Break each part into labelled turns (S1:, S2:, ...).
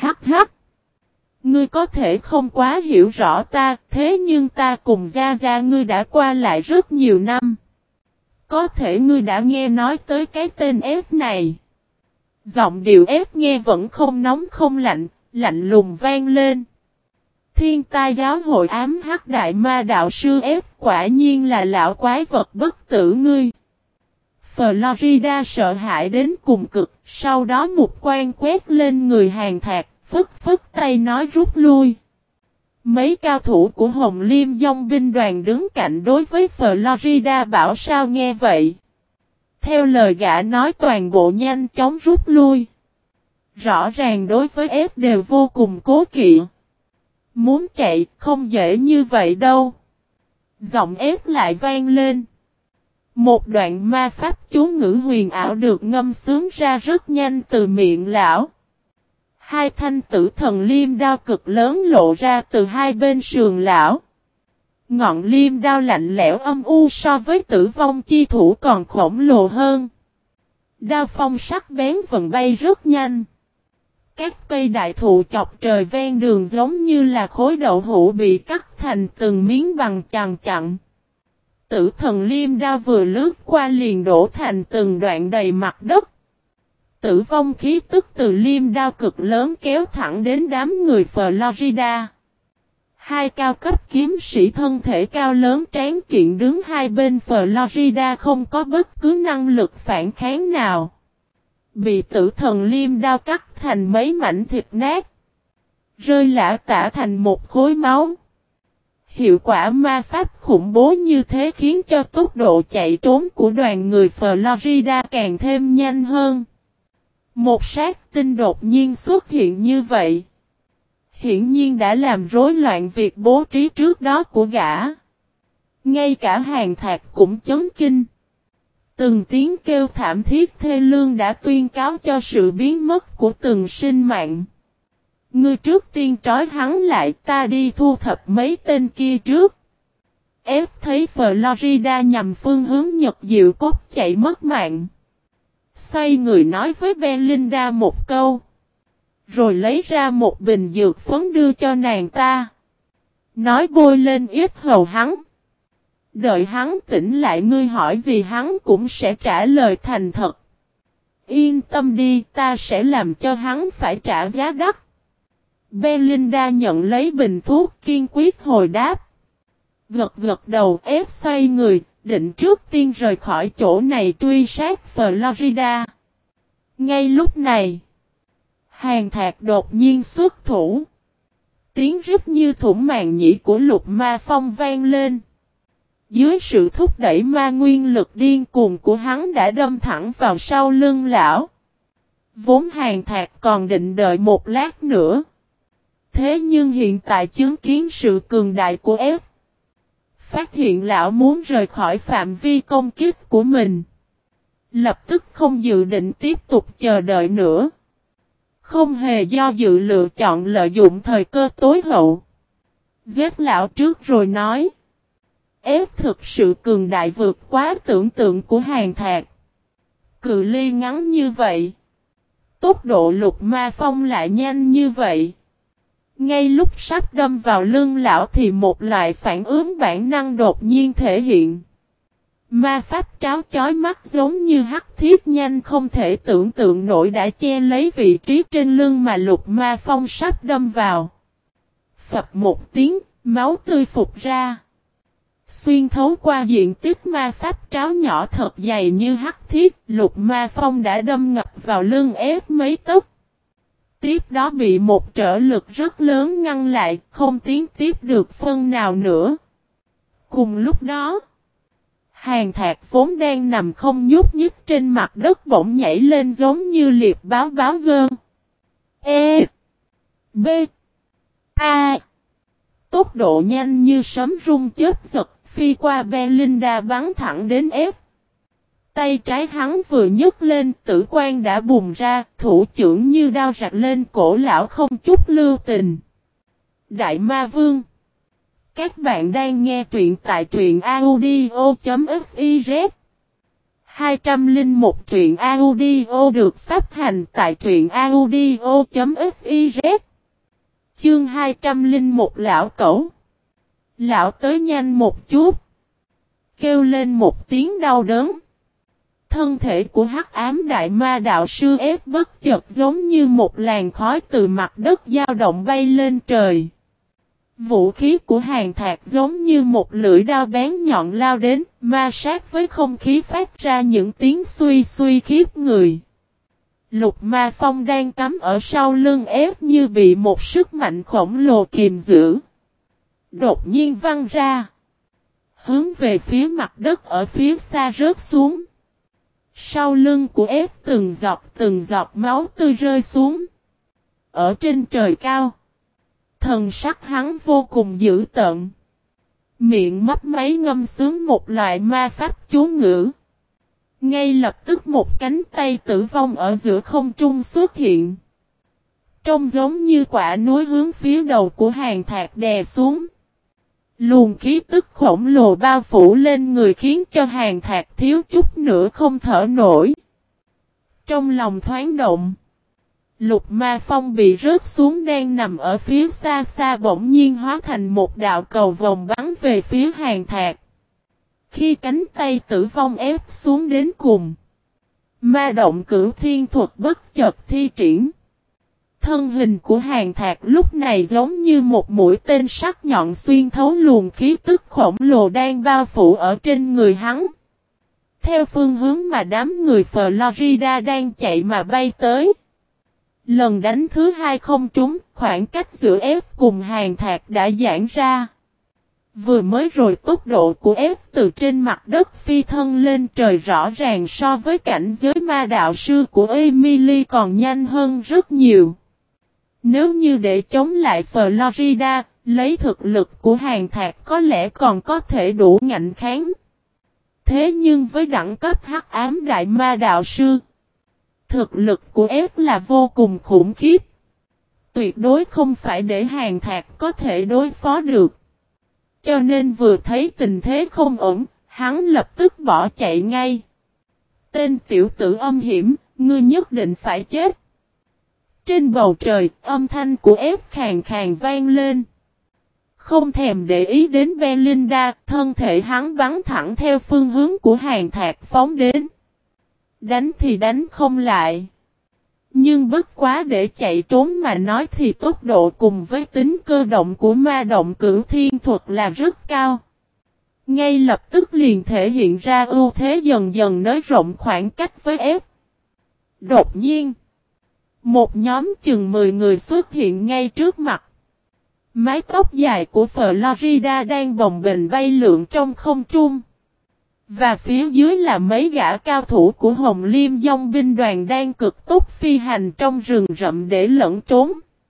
S1: Hắc hắc. Ngươi có thể không quá hiểu rõ ta, thế nhưng ta cùng Gia Gia ngươi đã qua lại rất nhiều năm. Có thể ngươi đã nghe nói tới cái tên F này. Giọng điệu F nghe vẫn không nóng không lạnh, lạnh lùng vang lên. Thiên tai giáo hội ám hắc đại ma đạo sư F quả nhiên là lão quái vật bất tử ngươi. Florida sợ hãi đến cùng cực, sau đó một quan quét lên người Hàn Thạc, phất tay nói rút lui. Mấy cao thủ của Hồng Liêm Dông binh đoàn đứng cạnh đối với Florida bảo sao nghe vậy. Theo lời gã nói toàn bộ nhanh chóng rút lui. Rõ ràng đối với F đều vô cùng cố kỵ. Muốn chạy không dễ như vậy đâu. Giọng F lại vang lên. Một đoạn ma pháp chú ngữ huyền ảo được ngâm sướng ra rất nhanh từ miệng lão. Hai thanh tử thần liêm đao cực lớn lộ ra từ hai bên sườn lão. Ngọn liêm đao lạnh lẽo âm u so với tử vong chi thủ còn khổng lồ hơn. Đao phong sắc bén vần bay rất nhanh. Các cây đại thụ chọc trời ven đường giống như là khối đậu hũ bị cắt thành từng miếng bằng chằng chặn. Tử thần liêm đao vừa lướt qua liền đổ thành từng đoạn đầy mặt đất. Tử vong khí tức từ liêm đao cực lớn kéo thẳng đến đám người Florida. Hai cao cấp kiếm sĩ thân thể cao lớn tráng kiện đứng hai bên Florida không có bất cứ năng lực phản kháng nào. Bị tử thần liêm đao cắt thành mấy mảnh thịt nát. Rơi lả tả thành một khối máu. Hiệu quả ma pháp khủng bố như thế khiến cho tốc độ chạy trốn của đoàn người Florida càng thêm nhanh hơn. Một sát tinh đột nhiên xuất hiện như vậy. Hiển nhiên đã làm rối loạn việc bố trí trước đó của gã. Ngay cả Hàn Thạc cũng chấn kinh. Từng tiếng kêu thảm thiết thê lương đã tuyên cáo cho sự biến mất của từng sinh mạng. Ngươi trước tiên trói hắn lại, ta đi thu thập mấy tên kia trước. F thấy Florida nhằm phương hướng Nhật Diệu Cốt chạy mất mạng. Xoay người nói với Belinda một câu. Rồi lấy ra một bình dược phấn đưa cho nàng ta. Nói bôi lên yết hầu hắn. Đợi hắn tỉnh lại ngươi hỏi gì hắn cũng sẽ trả lời thành thật. Yên tâm đi, ta sẽ làm cho hắn phải trả giá đắt. Belinda nhận lấy bình thuốc kiên quyết hồi đáp. Gật đầu ép xoay người, định trước tiên rời khỏi chỗ này truy sát Florida. Ngay lúc này, Hàn Thạc đột nhiên xuất thủ. Tiếng rít như thủng màng nhĩ của Lục Ma Phong vang lên. Dưới sự thúc đẩy ma nguyên lực điên cuồng của hắn đã đâm thẳng vào sau lưng lão. Vốn Hàn Thạc còn định đợi một lát nữa. Thế nhưng hiện tại chứng kiến sự cường đại của F. Phát hiện lão muốn rời khỏi phạm vi công kích của mình. Lập tức không dự định tiếp tục chờ đợi nữa. Không hề do dự lựa chọn lợi dụng thời cơ tối hậu. Giết lão trước rồi nói. F thực sự cường đại vượt quá tưởng tượng của Hàn Thạc. Cự ly ngắn như vậy. Tốc độ Lục Ma Phong lại nhanh như vậy. Ngay lúc sắp đâm vào lưng lão thì một loại phản ứng bản năng đột nhiên thể hiện. Ma pháp tráo chói mắt giống như hắc thiết nhanh không thể tưởng tượng nổi đã che lấy vị trí trên lưng mà Lục Ma Phong sắp đâm vào. Phập một tiếng, máu tươi phụt ra. Xuyên thấu qua diện tích ma pháp tráo nhỏ thật dày như hắc thiết, Lục Ma Phong đã đâm ngập vào lưng ép mấy tấc. Tiếp đó bị một trở lực rất lớn ngăn lại, không tiến tiếp được phân nào nữa. Cùng lúc đó, Hàn Thạc vốn đang nằm không nhúc nhích trên mặt đất bỗng nhảy lên giống như liệp báo gơn. E. B. A. Tốc độ nhanh như sấm rung chớp giật, phi qua Belinda bắn thẳng đến F. Tay trái hắn vừa nhấc lên, tử quan đã bùng ra, thủ chưởng như đao rạch lên cổ lão không chút lưu tình. Đại Ma Vương. Các bạn đang nghe truyện tại truyện audio.fiz. 201 truyện audio được phát hành tại truyện audio.fiz. Chương 201 lão cẩu. Lão tới nhanh một chút. Kêu lên một tiếng đau đớn. Thân thể của Hắc Ám Đại Ma Đạo Sư ép bất chợt giống như một làn khói từ mặt đất dao động bay lên trời. Vũ khí của Hàn Thạc giống như một lưỡi đao bén nhọn lao đến, ma sát với không khí phát ra những tiếng suy suy khiếp người. Lục Ma Phong đang cắm ở sau lưng ép như bị một sức mạnh khổng lồ kìm giữ. Đột nhiên văng ra. Hướng về phía mặt đất ở phía xa rớt xuống. Sau lưng của ép từng giọt máu tươi rơi xuống. Ở trên trời cao. Thần sắc hắn vô cùng dữ tợn. Miệng mấp máy ngâm sướng một loại ma pháp chú ngữ. Ngay lập tức một cánh tay tử vong ở giữa không trung xuất hiện. Trông giống như quả núi hướng phía đầu của Hàn Thạc đè xuống. Luồng khí tức khổng lồ bao phủ lên người khiến cho Hàn Thạc thiếu chút nữa không thở nổi. Trong lòng thoáng động. Lục Ma Phong bị rớt xuống đang nằm ở phía xa xa bỗng nhiên hóa thành một đạo cầu vòng bắn về phía Hàn Thạc. Khi cánh tay tử vong ép xuống đến cùng. Ma động cửu thiên thuật bất chợt thi triển. Thân hình của Hàn Thạc lúc này giống như một mũi tên sắc nhọn xuyên thấu luồng khí tức khổng lồ đang bao phủ ở trên người hắn. Theo phương hướng mà đám người Florida đang chạy mà bay tới. Lần đánh thứ hai không trúng, khoảng cách giữa ép cùng Hàn Thạc đã giãn ra. Vừa mới rồi tốc độ của ép từ trên mặt đất phi thân lên trời rõ ràng so với cảnh giới ma đạo sư của Emily còn nhanh hơn rất nhiều. Nếu như để chống lại Florida, lấy thực lực của Hàn Thạc có lẽ còn có thể đủ ngạnh kháng. Thế nhưng với đẳng cấp Hắc Ám Đại Ma Đạo Sư, thực lực của F là vô cùng khủng khiếp. Tuyệt đối không phải để Hàn Thạc có thể đối phó được. Cho nên vừa thấy tình thế không ổn, hắn lập tức bỏ chạy ngay. Tên tiểu tử âm hiểm, ngươi nhất định phải chết. Trên bầu trời, âm thanh của F khàn khàn vang lên. Không thèm để ý đến Belinda, thân thể hắn bắn thẳng theo phương hướng của Hàn Thạc phóng đến. Đánh thì đánh không lại. Nhưng bất quá để chạy trốn mà nói thì tốc độ cùng với tính cơ động của ma động cửu thiên thuật là rất cao. Ngay lập tức liền thể hiện ra ưu thế dần dần nới rộng khoảng cách với F. Đột nhiên, một nhóm chừng 10 người xuất hiện ngay trước mặt. Mái tóc dài của Florida đang bồng bềnh bay lượn trong không trung. Và phía dưới là mấy gã cao thủ của Hồng Liêm Dòng binh đoàn đang cực tốc phi hành trong rừng rậm để lẫn trốn.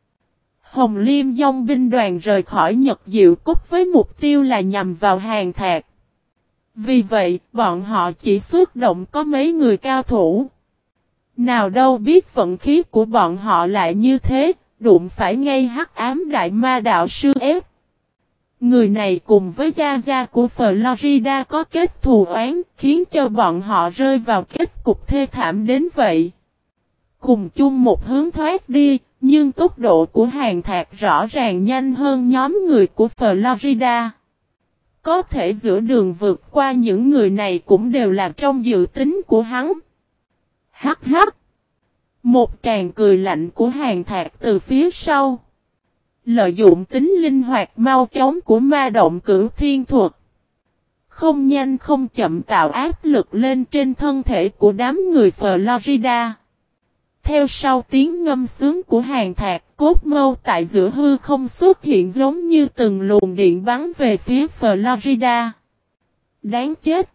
S1: Hồng Liêm Dòng binh đoàn rời khỏi Nhật Diệu Cúc với mục tiêu là nhằm vào Hàn Thạc. Vì vậy, bọn họ chỉ xuất động có mấy người cao thủ. Nào đâu biết vận khí của bọn họ lại như thế, đụng phải ngay Hắc Ám Đại Ma Đạo Sư F. Người này cùng với Gia Gia của Florida có kết thù oán, khiến cho bọn họ rơi vào kết cục thê thảm đến vậy. Cùng chung một hướng thoát đi, nhưng tốc độ của Hàn Thạc rõ ràng nhanh hơn nhóm người của Florida. Có thể giữa đường vượt qua những người này cũng đều là trong dự tính của hắn. Hắc hắc. Một tràng cười lạnh của Hàn Thạc từ phía sau. Lợi dụng tính linh hoạt mau chóng của ma động cửu thiên thuật. Không nhanh không chậm tạo áp lực lên trên thân thể của đám người Florida. Theo sau tiếng ngâm sướng của Hàn Thạc, cốt mâu tại giữa hư không xuất hiện giống như từng luồng điện bắn về phía Florida. Đáng chết!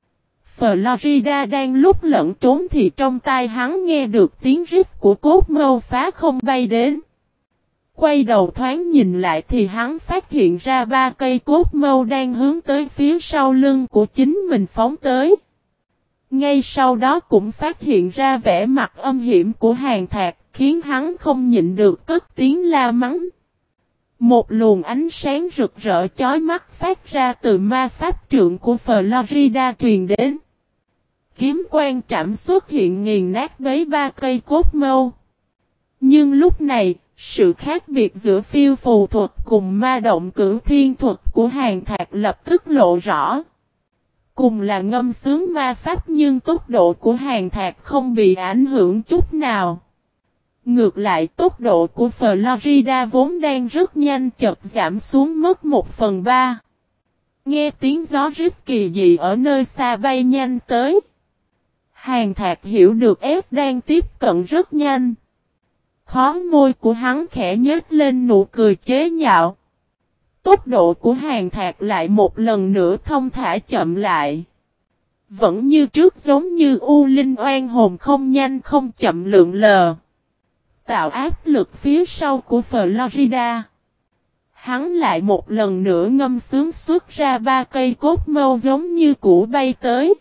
S1: Florida đang lúc lẫn trốn thì trong tai hắn nghe được tiếng rít của cốt mâu phá không bay đến. Quay đầu thoáng nhìn lại thì hắn phát hiện ra 3 cây cốt mâu đang hướng tới phía sau lưng của chính mình phóng tới. Ngay sau đó cũng phát hiện ra vẻ mặt âm hiểm của Hàn Thạc, khiến hắn không nhịn được cất tiếng la mắng. Một luồng ánh sáng rực rỡ chói mắt phát ra từ ma pháp trượng của Florida truyền đến. kiếm quang trảm xuất hiện nghiền nát bấy ba cây cốt mâu. Nhưng lúc này, sự khác biệt giữa phiêu phù thuật cùng ma động cửu thiên thuật của Hàn Thạc lập tức lộ rõ. Cùng là ngâm sướng ma pháp nhưng tốc độ của Hàn Thạc không bị ảnh hưởng chút nào. Ngược lại tốc độ của Florida vốn đang rất nhanh chợt giảm xuống mất 1/3. Nghe tiếng gió rít kỳ dị ở nơi xa bay nhanh tới. Hàn Thạc hiểu được F đang tiếp cận rất nhanh. Khóe môi của hắn khẽ nhếch lên nụ cười chế nhạo. Tốc độ của Hàn Thạc lại một lần nữa thông thả chậm lại. Vẫn như trước giống như U Linh oan hồn không nhanh không chậm lượn lờ. Tạo áp lực phía sau của Florida. Hắn lại một lần nữa ngâm sướng xuất ra ba cây cốt mâu giống như củ bay tới.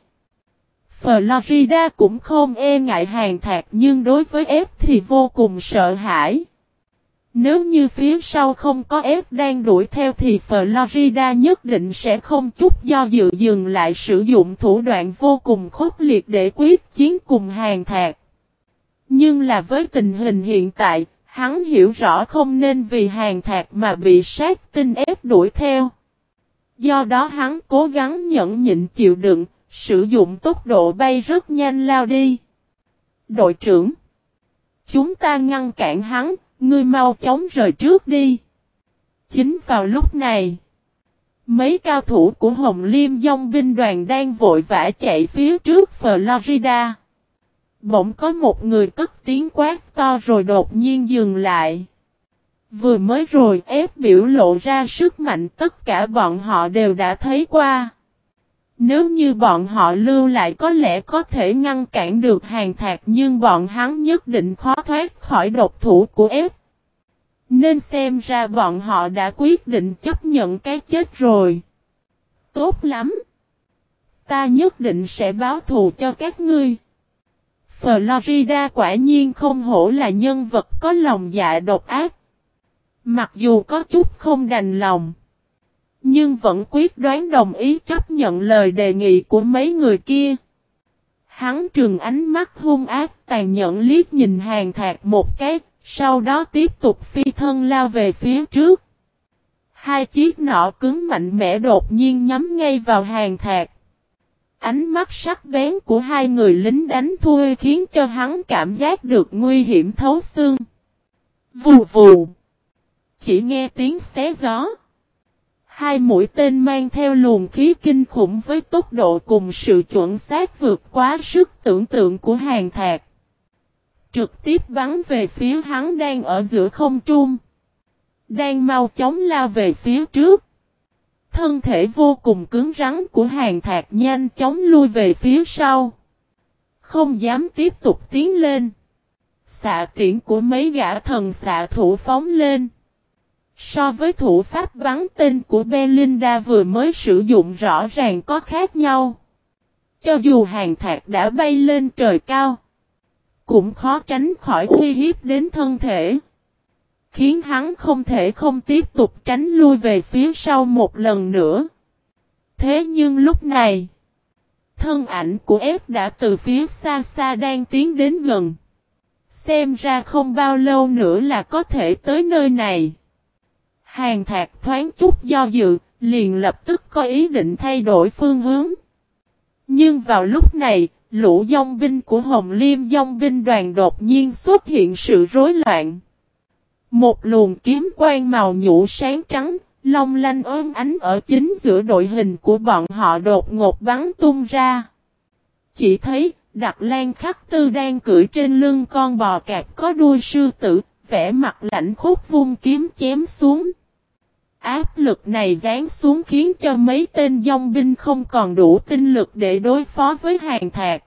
S1: Florida cũng không e ngại Hàn Thạc nhưng đối với F thì vô cùng sợ hãi. Nếu như phía sau không có F đang đuổi theo thì Florida nhất định sẽ không chút do dự dừng lại sử dụng thủ đoạn vô cùng khốc liệt để quyết chiến cùng Hàn Thạc. Nhưng là với tình hình hiện tại, hắn hiểu rõ không nên vì Hàn Thạc mà bị sát tinh ép đuổi theo. Do đó hắn cố gắng nhẫn nhịn chịu đựng, sử dụng tốc độ bay rất nhanh lao đi. Đội trưởng, chúng ta ngăn cản hắn, ngươi mau chóng rời trước đi. Chính vào lúc này, mấy cao thủ của Hồng Liêm Dòng binh đoàn đang vội vã chạy phía trước Florida. Bỗng có một người cất tiếng quát to rồi đột nhiên dừng lại. Vừa mới rồi ép biểu lộ ra sức mạnh tất cả bọn họ đều đã thấy qua. Nếu như bọn họ lưu lại có lẽ có thể ngăn cản được Hàn Thạc nhưng bọn hắn nhất định khó thoát khỏi độc thủ của ép. Nên xem ra bọn họ đã quyết định chấp nhận cái chết rồi. Tốt lắm. Ta nhất định sẽ báo thù cho các ngươi. Florida quả nhiên không hổ là nhân vật có lòng dạ độc ác. Mặc dù có chút không đành lòng, nhưng vẫn quyết đoán đồng ý chấp nhận lời đề nghị của mấy người kia. Hắn trừng ánh mắt hung ác tàn nhẫn liếc nhìn Hàn Thạc một cái, sau đó tiếp tục phi thân lao về phía trước. Hai chiếc nỏ cứng mạnh mẽ đột nhiên nhắm ngay vào Hàn Thạc. Ánh mắt sắc bén của hai người lính đánh thuê khiến cho hắn cảm giác được nguy hiểm thấu xương. Vù vù. Chỉ nghe tiếng xé gió. Hai mũi tên mang theo luồng khí kinh khủng với tốc độ cùng sự chuẩn xác vượt quá sức tưởng tượng của Hàn Thạc. Trực tiếp bắn về phía hắn đang ở giữa không trung. Đang mau chóng lao về phía trước. Thân thể vô cùng cứng rắn của Hàn Thạc nhanh chóng lui về phía sau. Không dám tiếp tục tiến lên. Xạ tiễn của mấy gã thần xạ thủ phóng lên. So với thủ pháp bắn tên của Belinda vừa mới sử dụng rõ ràng có khác nhau. Cho dù Hàn Thạc đã bay lên trời cao, cũng khó tránh khỏi uy hiếp đến thân thể. Khiến hắn không thể không tiếp tục tránh lui về phía sau một lần nữa. Thế nhưng lúc này, thân ảnh của F đã từ phía xa xa đang tiến đến gần. Xem ra không bao lâu nữa là có thể tới nơi này. Hàn Thạc thoáng chút do dự, liền lập tức có ý định thay đổi phương hướng. Nhưng vào lúc này, lũ dòng binh của Hồng Liêm dòng binh đoàn đột nhiên xuất hiện sự rối loạn. Một luồng kiếm quang màu nhũ sáng trắng, long lanh ôm ánh ở chính giữa đội hình của bọn họ đột ngột bắn tung ra. Chỉ thấy, Đặc Lan Khắc Tư đang cưỡi trên lưng con bò cạp có đuôi sư tử, vẻ mặt lạnh khốc vung kiếm chém xuống. Áp lực này giáng xuống khiến cho mấy tên dòng binh không còn đủ tinh lực để đối phó với Hàn Thạc.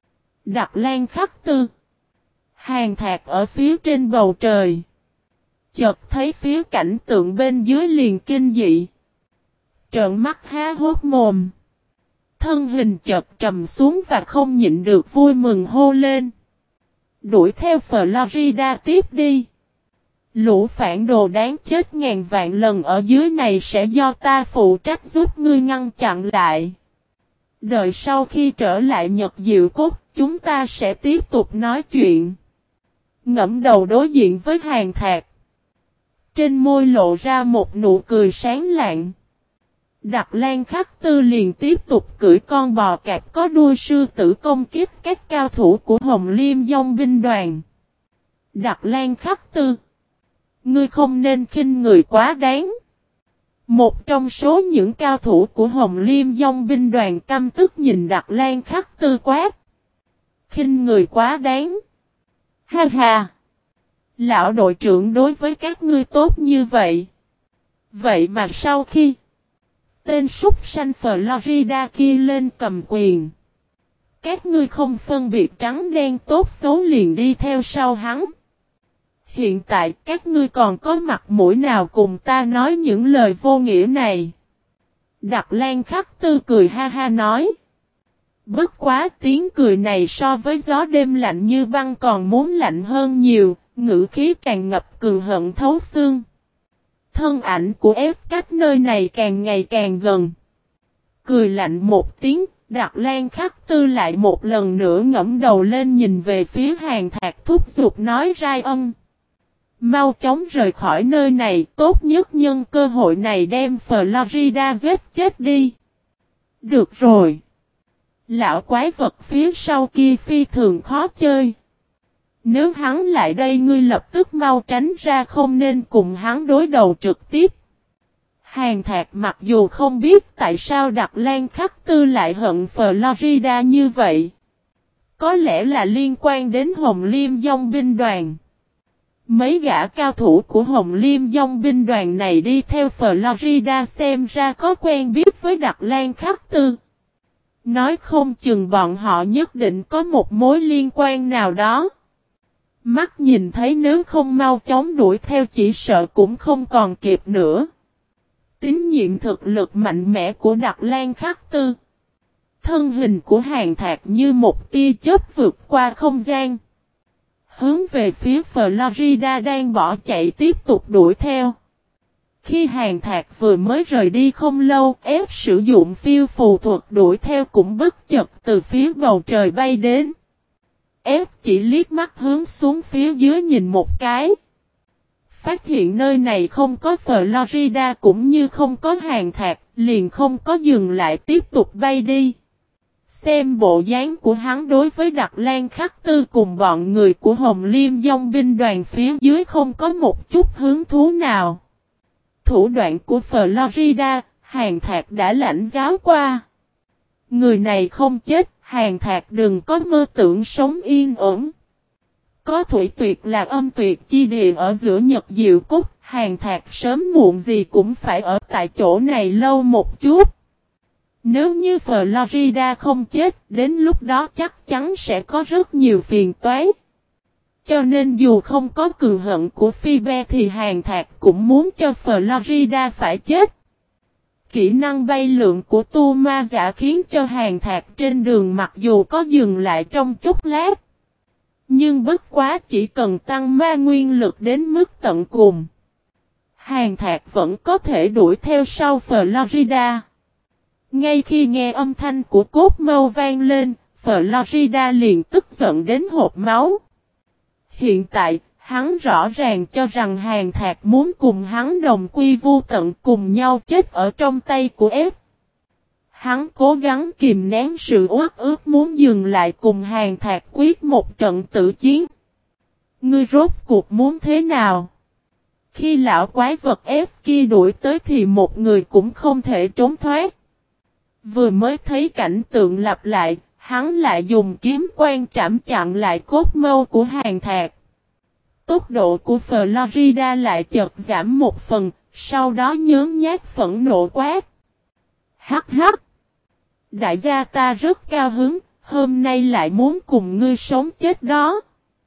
S1: Đặc Lan Khắc Tư. Hàn Thạc ở phía trên bầu trời. Chợt thấy phía cảnh tượng bên dưới liền kinh dị. Trợn mắt há hốt mồm. Thân hình chợt trầm xuống và không nhịn được vui mừng hô lên. Đuổi theo Florida tiếp đi. Lũ phản đồ đáng chết ngàn vạn lần ở dưới này sẽ do ta phụ trách giúp ngươi ngăn chặn lại. Đợi sau khi trở lại Nhật Diệu Cốt, chúng ta sẽ tiếp tục nói chuyện. Ngẫm đầu đối diện với Hàn Thạc. Trên môi lộ ra một nụ cười sáng lạng. Đặc Lan Khắc Tư liền tiếp tục cưỡi con bò cạp có đuôi sư tử công kích các cao thủ của Hồng Liêm Dông binh đoàn. Đặc Lan Khắc Tư, ngươi không nên khinh người quá đáng. Một trong số những cao thủ của Hồng Liêm Dông binh đoàn căm tức nhìn Đặc Lan Khắc Tư quát. Khinh người quá đáng. Ha ha. Lão đội trưởng đối với các ngươi tốt như vậy. Vậy mà sau khi tên súc sanh Florida kia lên cầm quyền, các ngươi không phân biệt trắng đen tốt xấu liền đi theo sau hắn. Hiện tại các ngươi còn có mặt mũi nào cùng ta nói những lời vô nghĩa này? Đặc Lan Khắc Tư cười ha ha nói. Bất quá tiếng cười này so với gió đêm lạnh như băng còn muốn lạnh hơn nhiều, ngữ khí càng ngập cường hận thấu xương. Thân ảnh của ép cách nơi này càng ngày càng gần. Cười lạnh một tiếng, Đặc Lan Khắc Tư lại một lần nữa ngẫm đầu lên nhìn về phía Hàn Thạc thúc giục nói Rai Ân. Mau chóng rời khỏi nơi này, tốt nhất nhân cơ hội này đem Florida giết chết đi. Được rồi. Lão quái vật phía sau kia phi thường khó chơi. Nếu hắn lại đây ngươi lập tức mau tránh ra, không nên cùng hắn đối đầu trực tiếp. Hàn Thạc mặc dù không biết tại sao Đặc Lan Khắc Tư lại hận Florida như vậy. Có lẽ là liên quan đến Hồng Liêm Dông binh đoàn. Mấy gã cao thủ của Hồng Liêm Dông binh đoàn này đi theo Florida xem ra có quen biết với Đặc Lan Khắc Tư. Nói không chừng bọn họ nhất định có một mối liên quan nào đó. Mắt nhìn thấy nếu không mau chóng đuổi theo chỉ sợ cũng không còn kịp nữa. Tín nhiệm thực lực mạnh mẽ của Đặc Lan Khắc Tư. Thân hình của Hàn Thạc như một tia chớp vượt qua không gian. Hướng về phía Florida đang bỏ chạy tiếp tục đuổi theo. Khi Hàn Thạc vừa mới rời đi không lâu, ép sử dụng phiêu phù thuật đuổi theo cũng bất chợt từ phía bầu trời bay đến. Ép chỉ liếc mắt hướng xuống phía dưới nhìn một cái. Phát hiện nơi này không có Florida cũng như không có Hàn Thạc, liền không có dừng lại tiếp tục bay đi. Xem bộ dáng của hắn đối với Đặc Lan Khắc Tư cùng bọn người của Hồng Liêm Dông binh đoàn phía dưới không có một chút hứng thú nào. Thủ đoạn của Florida, Hàn Thạc đã lãnh giáo qua. Người này không chết, Hàn Thạc đừng có mơ tưởng sống yên ổn. Có thủy tuyệt là âm tuyệt chi địa ở giữa Nhật Diệu Cốt, Hàn Thạc sớm muộn gì cũng phải ở tại chỗ này lâu một chút. Nếu như Florida không chết, đến lúc đó chắc chắn sẽ có rất nhiều phiền toái. Cho nên dù không có cường hận của Phoebe thì Hàn Thạc cũng muốn cho Florida phải chết. Kỹ năng bay lượn của tu ma giả khiến cho Hàn Thạc trên đường mặc dù có dừng lại trong chốc lát. Nhưng bất quá chỉ cần tăng ma nguyên lực đến mức tận cùng. Hàn Thạc vẫn có thể đuổi theo sau Florida. Ngay khi nghe âm thanh của cốt mâu vang lên, Florida liền tức giận đến hộc máu. Hiện tại, hắn rõ ràng cho rằng Hàn Thạc muốn cùng hắn đồng quy vu tận cùng nhau chết ở trong tay của ép. Hắn cố gắng kìm nén sự uất ức muốn dừng lại cùng Hàn Thạc quyết một trận tử chiến. Ngươi rốt cuộc muốn thế nào? Khi lão quái vật ép kia đuổi tới thì một người cũng không thể trốn thoát. Vừa mới thấy cảnh tượng lặp lại, hắn lại dùng kiếm quan trảm chặn lại cốt mâu của Hàn Thạc. Tốc độ của Florida lại chợt giảm một phần, sau đó nhớn nhác phẫn nộ quát. Hắc hắc! Đại gia ta rất cao hứng, hôm nay lại muốn cùng ngươi sống chết đó.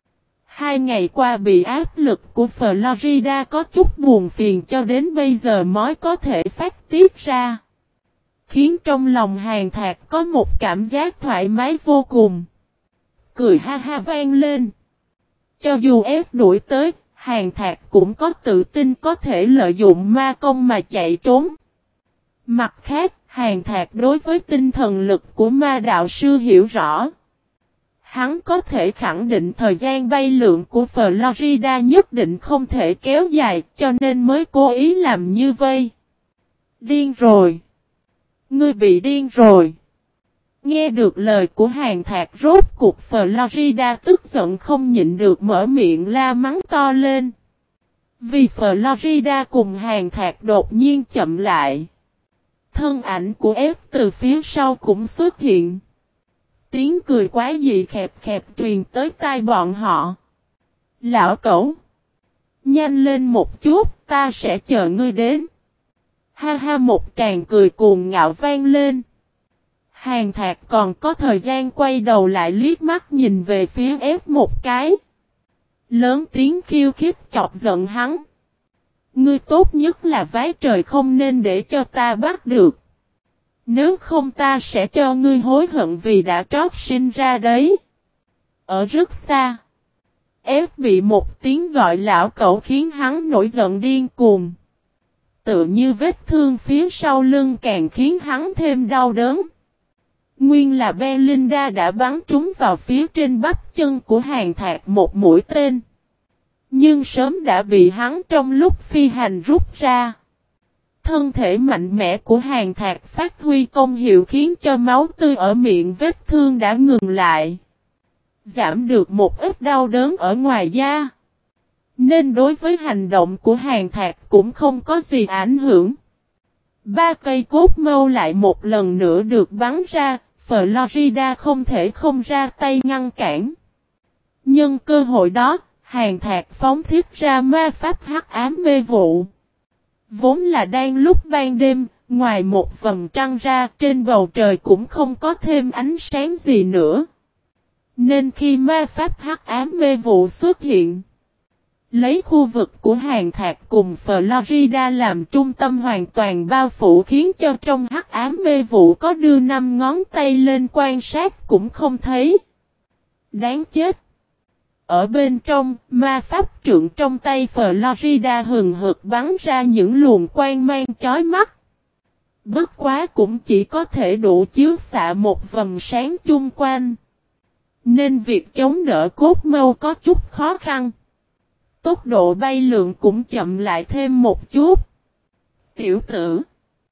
S1: 2 ngày qua bị áp lực của Florida có chút buồn phiền cho đến bây giờ mới có thể phát tiết ra. Khiến trong lòng Hàn Thạc có một cảm giác thoải mái vô cùng. Cười ha ha vang lên. Cho dù ép đuổi tới, Hàn Thạc cũng có tự tin có thể lợi dụng ma công mà chạy trốn. Mặt khác, Hàn Thạc đối với tinh thần lực của ma đạo sư hiểu rõ. Hắn có thể khẳng định thời gian bay lượn của Florida nhất định không thể kéo dài cho nên mới cố ý làm như vây. Điên rồi. Ngươi bị điên rồi. Nghe được lời của Hàn Thạc rốt cuộc Florida tức giận không nhịn được mở miệng la mắng to lên. Vì Florida cùng Hàn Thạc đột nhiên chậm lại. Thân ảnh của F từ phía sau cũng xuất hiện. Tiếng cười quá dị khẹp khẹp truyền tới tai bọn họ. Lão cẩu. Nhanh lên một chút, ta sẽ chờ ngươi đến. Ha ha, một tràng cười cuồng ngạo vang lên. Hàn Thạc còn có thời gian quay đầu lại liếc mắt nhìn về phía F một cái. Lớn tiếng khiêu khích chọc giận hắn. Ngươi tốt nhất là vái trời không nên để cho ta bắt được. Nếu không ta sẽ cho ngươi hối hận vì đã trót sinh ra đấy. Ở rất xa. F bị một tiếng gọi lão cẩu khiến hắn nổi giận điên cuồng. Tựa như vết thương phía sau lưng càng khiến hắn thêm đau đớn. Nguyên là Belinda đã bắn trúng vào phía trên bắp chân của Hàn Thạc một mũi tên. Nhưng sớm đã bị hắn trong lúc phi hành rút ra. Thân thể mạnh mẽ của Hàn Thạc phát huy công hiệu khiến cho máu tươi ở miệng vết thương đã ngừng lại. Giảm được một ít đau đớn ở ngoài da. Nên đối với hành động của Hàn Thạc cũng không có gì ảnh hưởng. 3 cây cốt mâu lại một lần nữa được bắn ra, Florida không thể không ra tay ngăn cản. Nhân cơ hội đó, Hàn Thạc phóng thiết ra ma pháp hắc ám mê vụ. Vốn là đang lúc ban đêm, ngoài một vầng trăng ra trên bầu trời cũng không có thêm ánh sáng gì nữa. Nên khi ma pháp hắc ám mê vụ xuất hiện, lấy khu vực của Hàn Thạc cùng Florida làm trung tâm hoàn toàn bao phủ khiến cho trong hắc ám mê vụ có đưa 5 ngón tay lên quan sát cũng không thấy. Đáng chết! Ở bên trong, ma pháp trượng trong tay Florida hừng hực bắn ra những luồng quang mang chói mắt. Bất quá cũng chỉ có thể đủ chiếu xạ một vầng sáng chung quanh. Nên việc chống đỡ cốt mâu có chút khó khăn. Tốc độ bay lượn cũng chậm lại thêm một chút. Tiểu tử,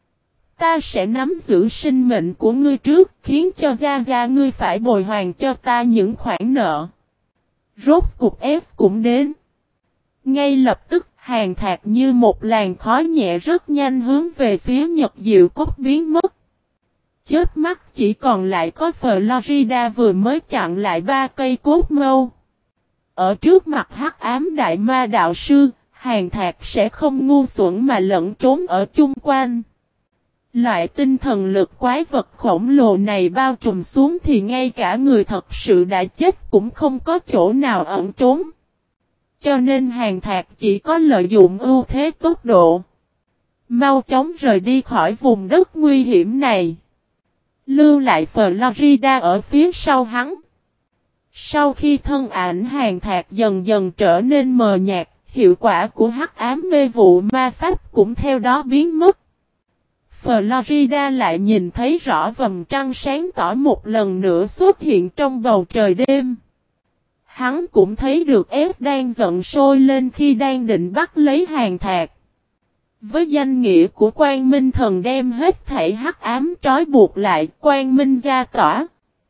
S1: ta sẽ nắm giữ sinh mệnh của ngươi trước, khiến cho gia gia ngươi phải bồi hoàn cho ta những khoản nợ. Rốt cục ép cũng đến. Ngay lập tức, Hàn Thạc như một làn khói nhẹ rất nhanh hướng về phía Nhật Diệu Cốt biến mất. Chớp mắt chỉ còn lại có Florida vừa mới chặn lại 3 cây cốt mâu. Ở trước mặt hắc ám đại ma đạo sư, Hàn Thạc sẽ không ngu xuẩn mà lẫn trốn ở chung quanh. Loại tinh thần lực quái vật khổng lồ này bao trùm xuống thì ngay cả người thật sự đã chết cũng không có chỗ nào ẩn trốn. Cho nên Hàn Thạc chỉ có lợi dụng ưu thế tốc độ. Mau chóng rời đi khỏi vùng đất nguy hiểm này. Lưu lại Florida ở phía sau hắn. Sau khi thân ảnh Hàn Thạc dần dần trở nên mờ nhạt, hiệu quả của hắc ám mê vụ ma pháp cũng theo đó biến mất. Florida lại nhìn thấy rõ vầng trăng sáng tỏ một lần nữa xuất hiện trong bầu trời đêm. Hắn cũng thấy được F đang giận sôi lên khi đang định bắt lấy Hàn Thạc. Với danh nghĩa của Quang Minh Thần đem hết thảy hắc ám trói buộc lại, Quang Minh gia tỏa.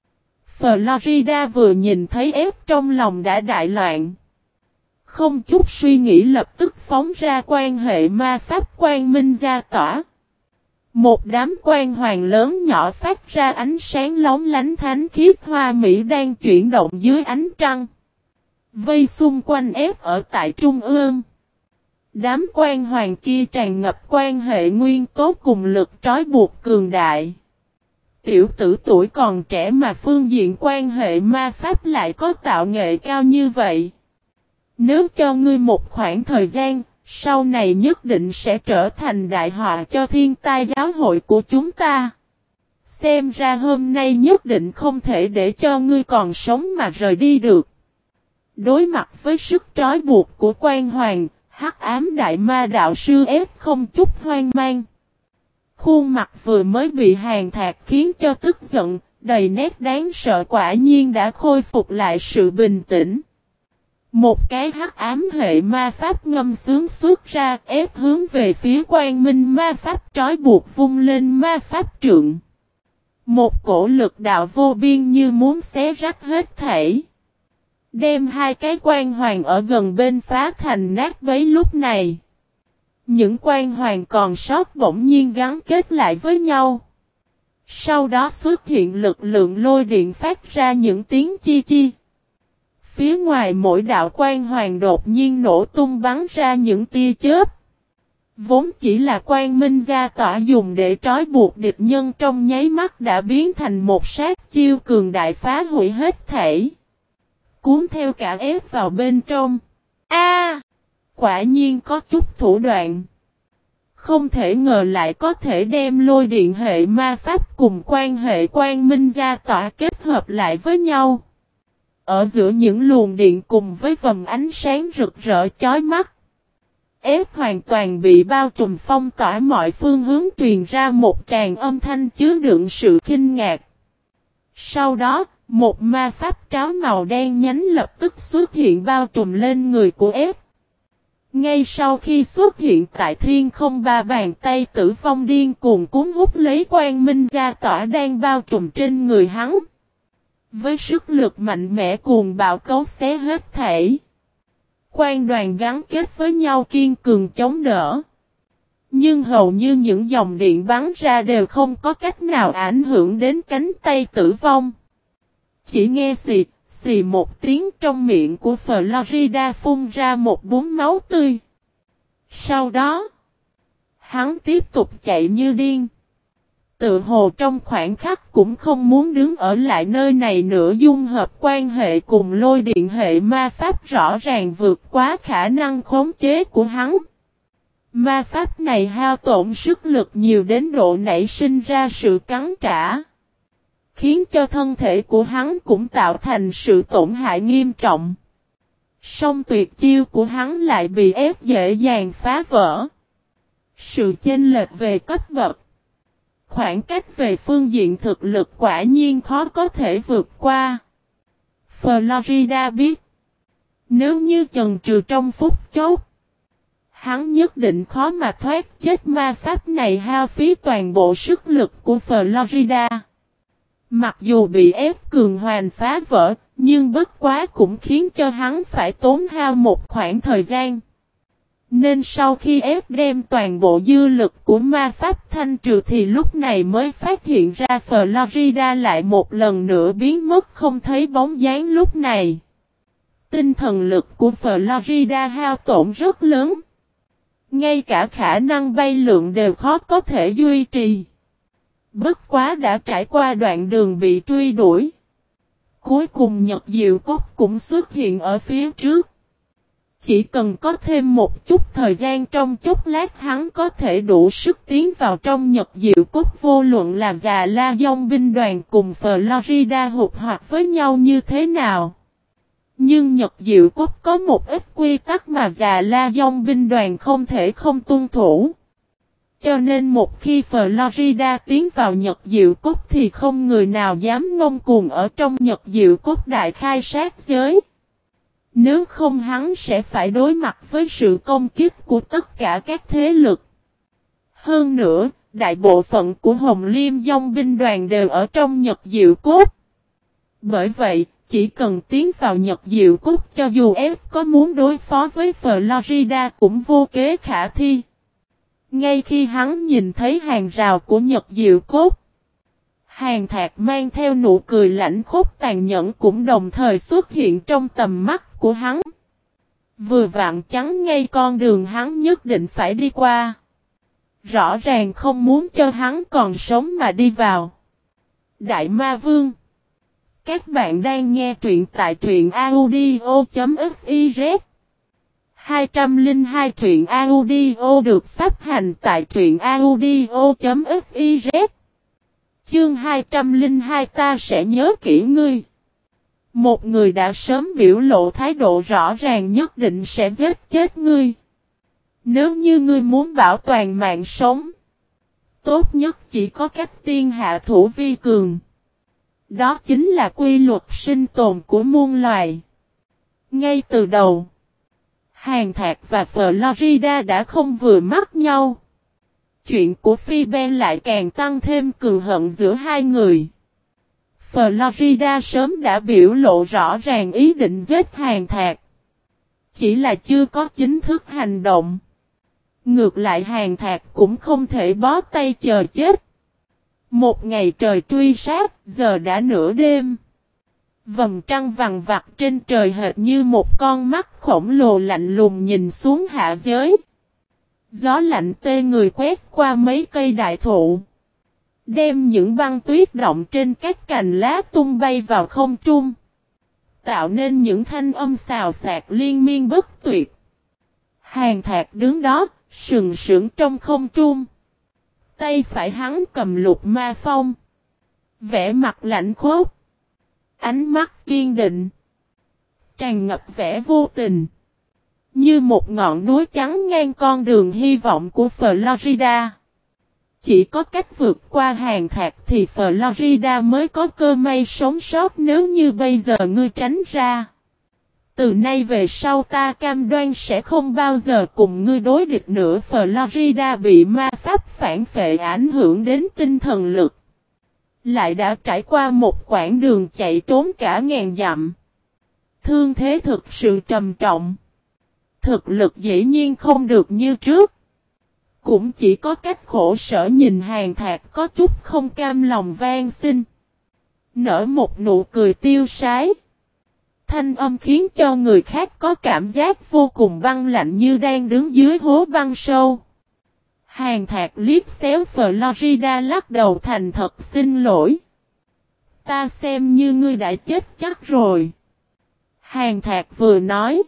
S1: Florida vừa nhìn thấy F trong lòng đã đại loạn. Không chút suy nghĩ lập tức phóng ra quan hệ ma pháp Quang Minh gia tỏa. Một đám quang hoàng lớn nhỏ phát ra ánh sáng lóng lánh thánh khiết hoa mỹ đang chuyển động dưới ánh trăng. Vây xung quanh ép ở tại trung ương. Đám quang hoàng kia tràn ngập quan hệ nguyên tố cùng lực trói buộc cường đại. Tiểu tử tuổi còn trẻ mà phương diện quan hệ ma pháp lại có tạo nghệ cao như vậy. Nếu cho ngươi một khoảng thời gian, sau này nhất định sẽ trở thành đại họa cho thiên tai giáo hội của chúng ta. Xem ra hôm nay nhất định không thể để cho ngươi còn sống mà rời đi được. Đối mặt với sức trói buộc của quan hoàng, hắc ám đại ma đạo sư ép không chút hoang mang. Khuôn mặt vừa mới bị Hàn Thạc khiến cho tức giận, đầy nét đáng sợ quả nhiên đã khôi phục lại sự bình tĩnh. Một cái hắc ám hệ ma pháp ngâm sướng xuất ra ép hướng về phía Quang Minh ma pháp trói buộc vung lên ma pháp trượng. Một cổ lực đạo vô biên như muốn xé rách hết thảy. Đem hai cái quan hoàng ở gần bên phá thành nát bấy lúc này. Những quan hoàng còn sót bỗng nhiên gắn kết lại với nhau. Sau đó xuất hiện lực lượng lôi điện phát ra những tiếng chi chi. Phía ngoài mỗi đạo quan hoàng đột nhiên nổ tung bắn ra những tia chớp. Vốn chỉ là Quang Minh gia tỏa dùng để trói buộc địch nhân trong nháy mắt đã biến thành một sát chiêu cường đại phá hủy hết thảy. Cuốn theo cả ép vào bên trong. Quả nhiên có chút thủ đoạn. Không thể ngờ lại có thể đem lôi điện hệ ma pháp cùng quan hệ Quang Minh gia tỏa kết hợp lại với nhau. Ở giữa những luồng điện cùng với vầng ánh sáng rực rỡ chói mắt. Ép hoàn toàn bị bao trùm phong tỏa mọi phương hướng truyền ra một tràng âm thanh chứa đựng sự kinh ngạc. Sau đó, một ma pháp tráo màu đen nhánh lập tức xuất hiện bao trùm lên người của ép. Ngay sau khi xuất hiện tại thiên không, ba bàn tay tử vong điên cuồng cuốn hút lấy Quang Minh gia tỏa đang bao trùm trên người hắn. Với sức lực mạnh mẽ cuồng bạo cấu xé hết thảy. Quan đoàn gắn kết với nhau kiên cường chống đỡ. Nhưng hầu như những dòng điện bắn ra đều không có cách nào ảnh hưởng đến cánh tay tử vong. Chỉ nghe xì một tiếng, trong miệng của Florida phun ra một búng máu tươi. Sau đó, hắn tiếp tục chạy như điên. Tự hồ trong khoảnh khắc cũng không muốn đứng ở lại nơi này nữa, dung hợp quan hệ cùng lôi điện hệ ma pháp rõ ràng vượt quá khả năng khống chế của hắn. Ma pháp này hao tổn sức lực nhiều đến độ nảy sinh ra sự cắn trả. Khiến cho thân thể của hắn cũng tạo thành sự tổn hại nghiêm trọng. Song tuyệt chiêu của hắn lại bị ép dễ dàng phá vỡ. Sự chênh lệch về cấp bậc. Khoảng cách về phương diện thực lực quả nhiên khó có thể vượt qua. Florida biết. Nếu như chần chừ trong phút chốc. Hắn nhất định khó mà thoát chết, ma pháp này hao phí toàn bộ sức lực của Florida. Mặc dù bị ép cường hoành phá vỡ, nhưng bất quá cũng khiến cho hắn phải tốn hao một khoảng thời gian. Nên sau khi ép đem toàn bộ dư lực của ma pháp thanh trừ thì lúc này mới phát hiện ra Florida lại một lần nữa biến mất không thấy bóng dáng lúc này. Tinh thần lực của Florida hao tổn rất lớn. Ngay cả khả năng bay lượn đều khó có thể duy trì. Bất quá đã trải qua đoạn đường bị truy đuổi. Cuối cùng Nhật Diệu Cốt cũng xuất hiện ở phía trước. Chỉ cần có thêm một chút thời gian, trong chốc lát hắn có thể đủ sức tiến vào trong Nhật Diệu Cốt, vô luận là Già La Dông binh đoàn cùng Florida hụt hoặc với nhau như thế nào. Nhưng Nhật Diệu Cốt có một ít quy tắc mà Già La Dông binh đoàn không thể không tuân thủ. Cho nên một khi Florida tiến vào Nhật Diệu Cốt thì không người nào dám ngông cuồng ở trong Nhật Diệu Cốt đại khai sát giới. Nếu không hắn sẽ phải đối mặt với sự công kích của tất cả các thế lực. Hơn nữa, đại bộ phận của Hồng Liêm Dông binh đoàn đều ở trong Nhật Diệu Cốt. Bởi vậy, chỉ cần tiến vào Nhật Diệu Cốt, cho dù ép có muốn đối phó với Florida cũng vô kế khả thi. Ngay khi hắn nhìn thấy hàng rào của Nhật Diệu Cốt, Hàn Thạc mang theo nụ cười lãnh khốc tàn nhẫn cũng đồng thời xuất hiện trong tầm mắt của hắn. Vừa vặn chắn ngay con đường hắn nhất định phải đi qua. Rõ ràng không muốn cho hắn còn sống mà đi vào. Đại Ma Vương. Các bạn đang nghe truyện tại truyện audio.fiz. 202 truyện audio được phát hành tại truyện audio.fiz. Chương 202 ta sẽ nhớ kỹ ngươi. Một người đã sớm biểu lộ thái độ rõ ràng nhất định sẽ giết chết ngươi. Nếu như ngươi muốn bảo toàn mạng sống, tốt nhất chỉ có cách tiên hạ thủ vi cường. Đó chính là quy luật sinh tồn của muôn loài. Ngay từ đầu, Hàn Thạc và Florida đã không vừa mắt nhau. Chuyện của Phoebe lại càng tăng thêm cừu hận giữa hai người. Florida sớm đã biểu lộ rõ ràng ý định giết Hàn Thạc. Chỉ là chưa có chính thức hành động. Ngược lại Hàn Thạc cũng không thể bó tay chờ chết. Một ngày trời truy sát, giờ đã nửa đêm. Vầng trăng vằng vặc trên trời hệt như một con mắt khổng lồ lạnh lùng nhìn xuống hạ giới. Gió lạnh tê người quét qua mấy cây đại thụ. Đem những băng tuyết động trên các cành lá tung bay vào không trung. Tạo nên những thanh âm xào xạc liên miên bất tuyệt. Hàn Thạc đứng đó, sừng sững trong không trung. Tay phải hắn cầm lục ma phong. Vẻ mặt lạnh khốc. Ánh mắt kiên định. Tràn ngập vẻ vô tình. Như một ngọn núi trắng ngang con đường hy vọng của Florida. Chỉ có cách vượt qua Hàn Thạc thì Florida mới có cơ may sống sót nếu như bây giờ ngươi tránh ra. Từ nay về sau ta cam đoan sẽ không bao giờ cùng ngươi đối địch nữa. Florida bị ma pháp phản phệ ảnh hưởng đến tinh thần lực. Lại đã trải qua một quãng đường chạy trốn cả ngàn dặm. Thương thế thực sự trầm trọng. Thực lực dĩ nhiên không được như trước. Cũng chỉ có cách khổ sở nhìn Hàn Thạc có chút không cam lòng van xin. Nở một nụ cười tiêu sái. Thanh âm khiến cho người khác có cảm giác vô cùng băng lạnh như đang đứng dưới hố băng sâu. Hàn Thạc liếc xéo Florida lắc đầu thành thật xin lỗi. Ta xem như ngươi đã chết chắc rồi. Hàn Thạc vừa nói.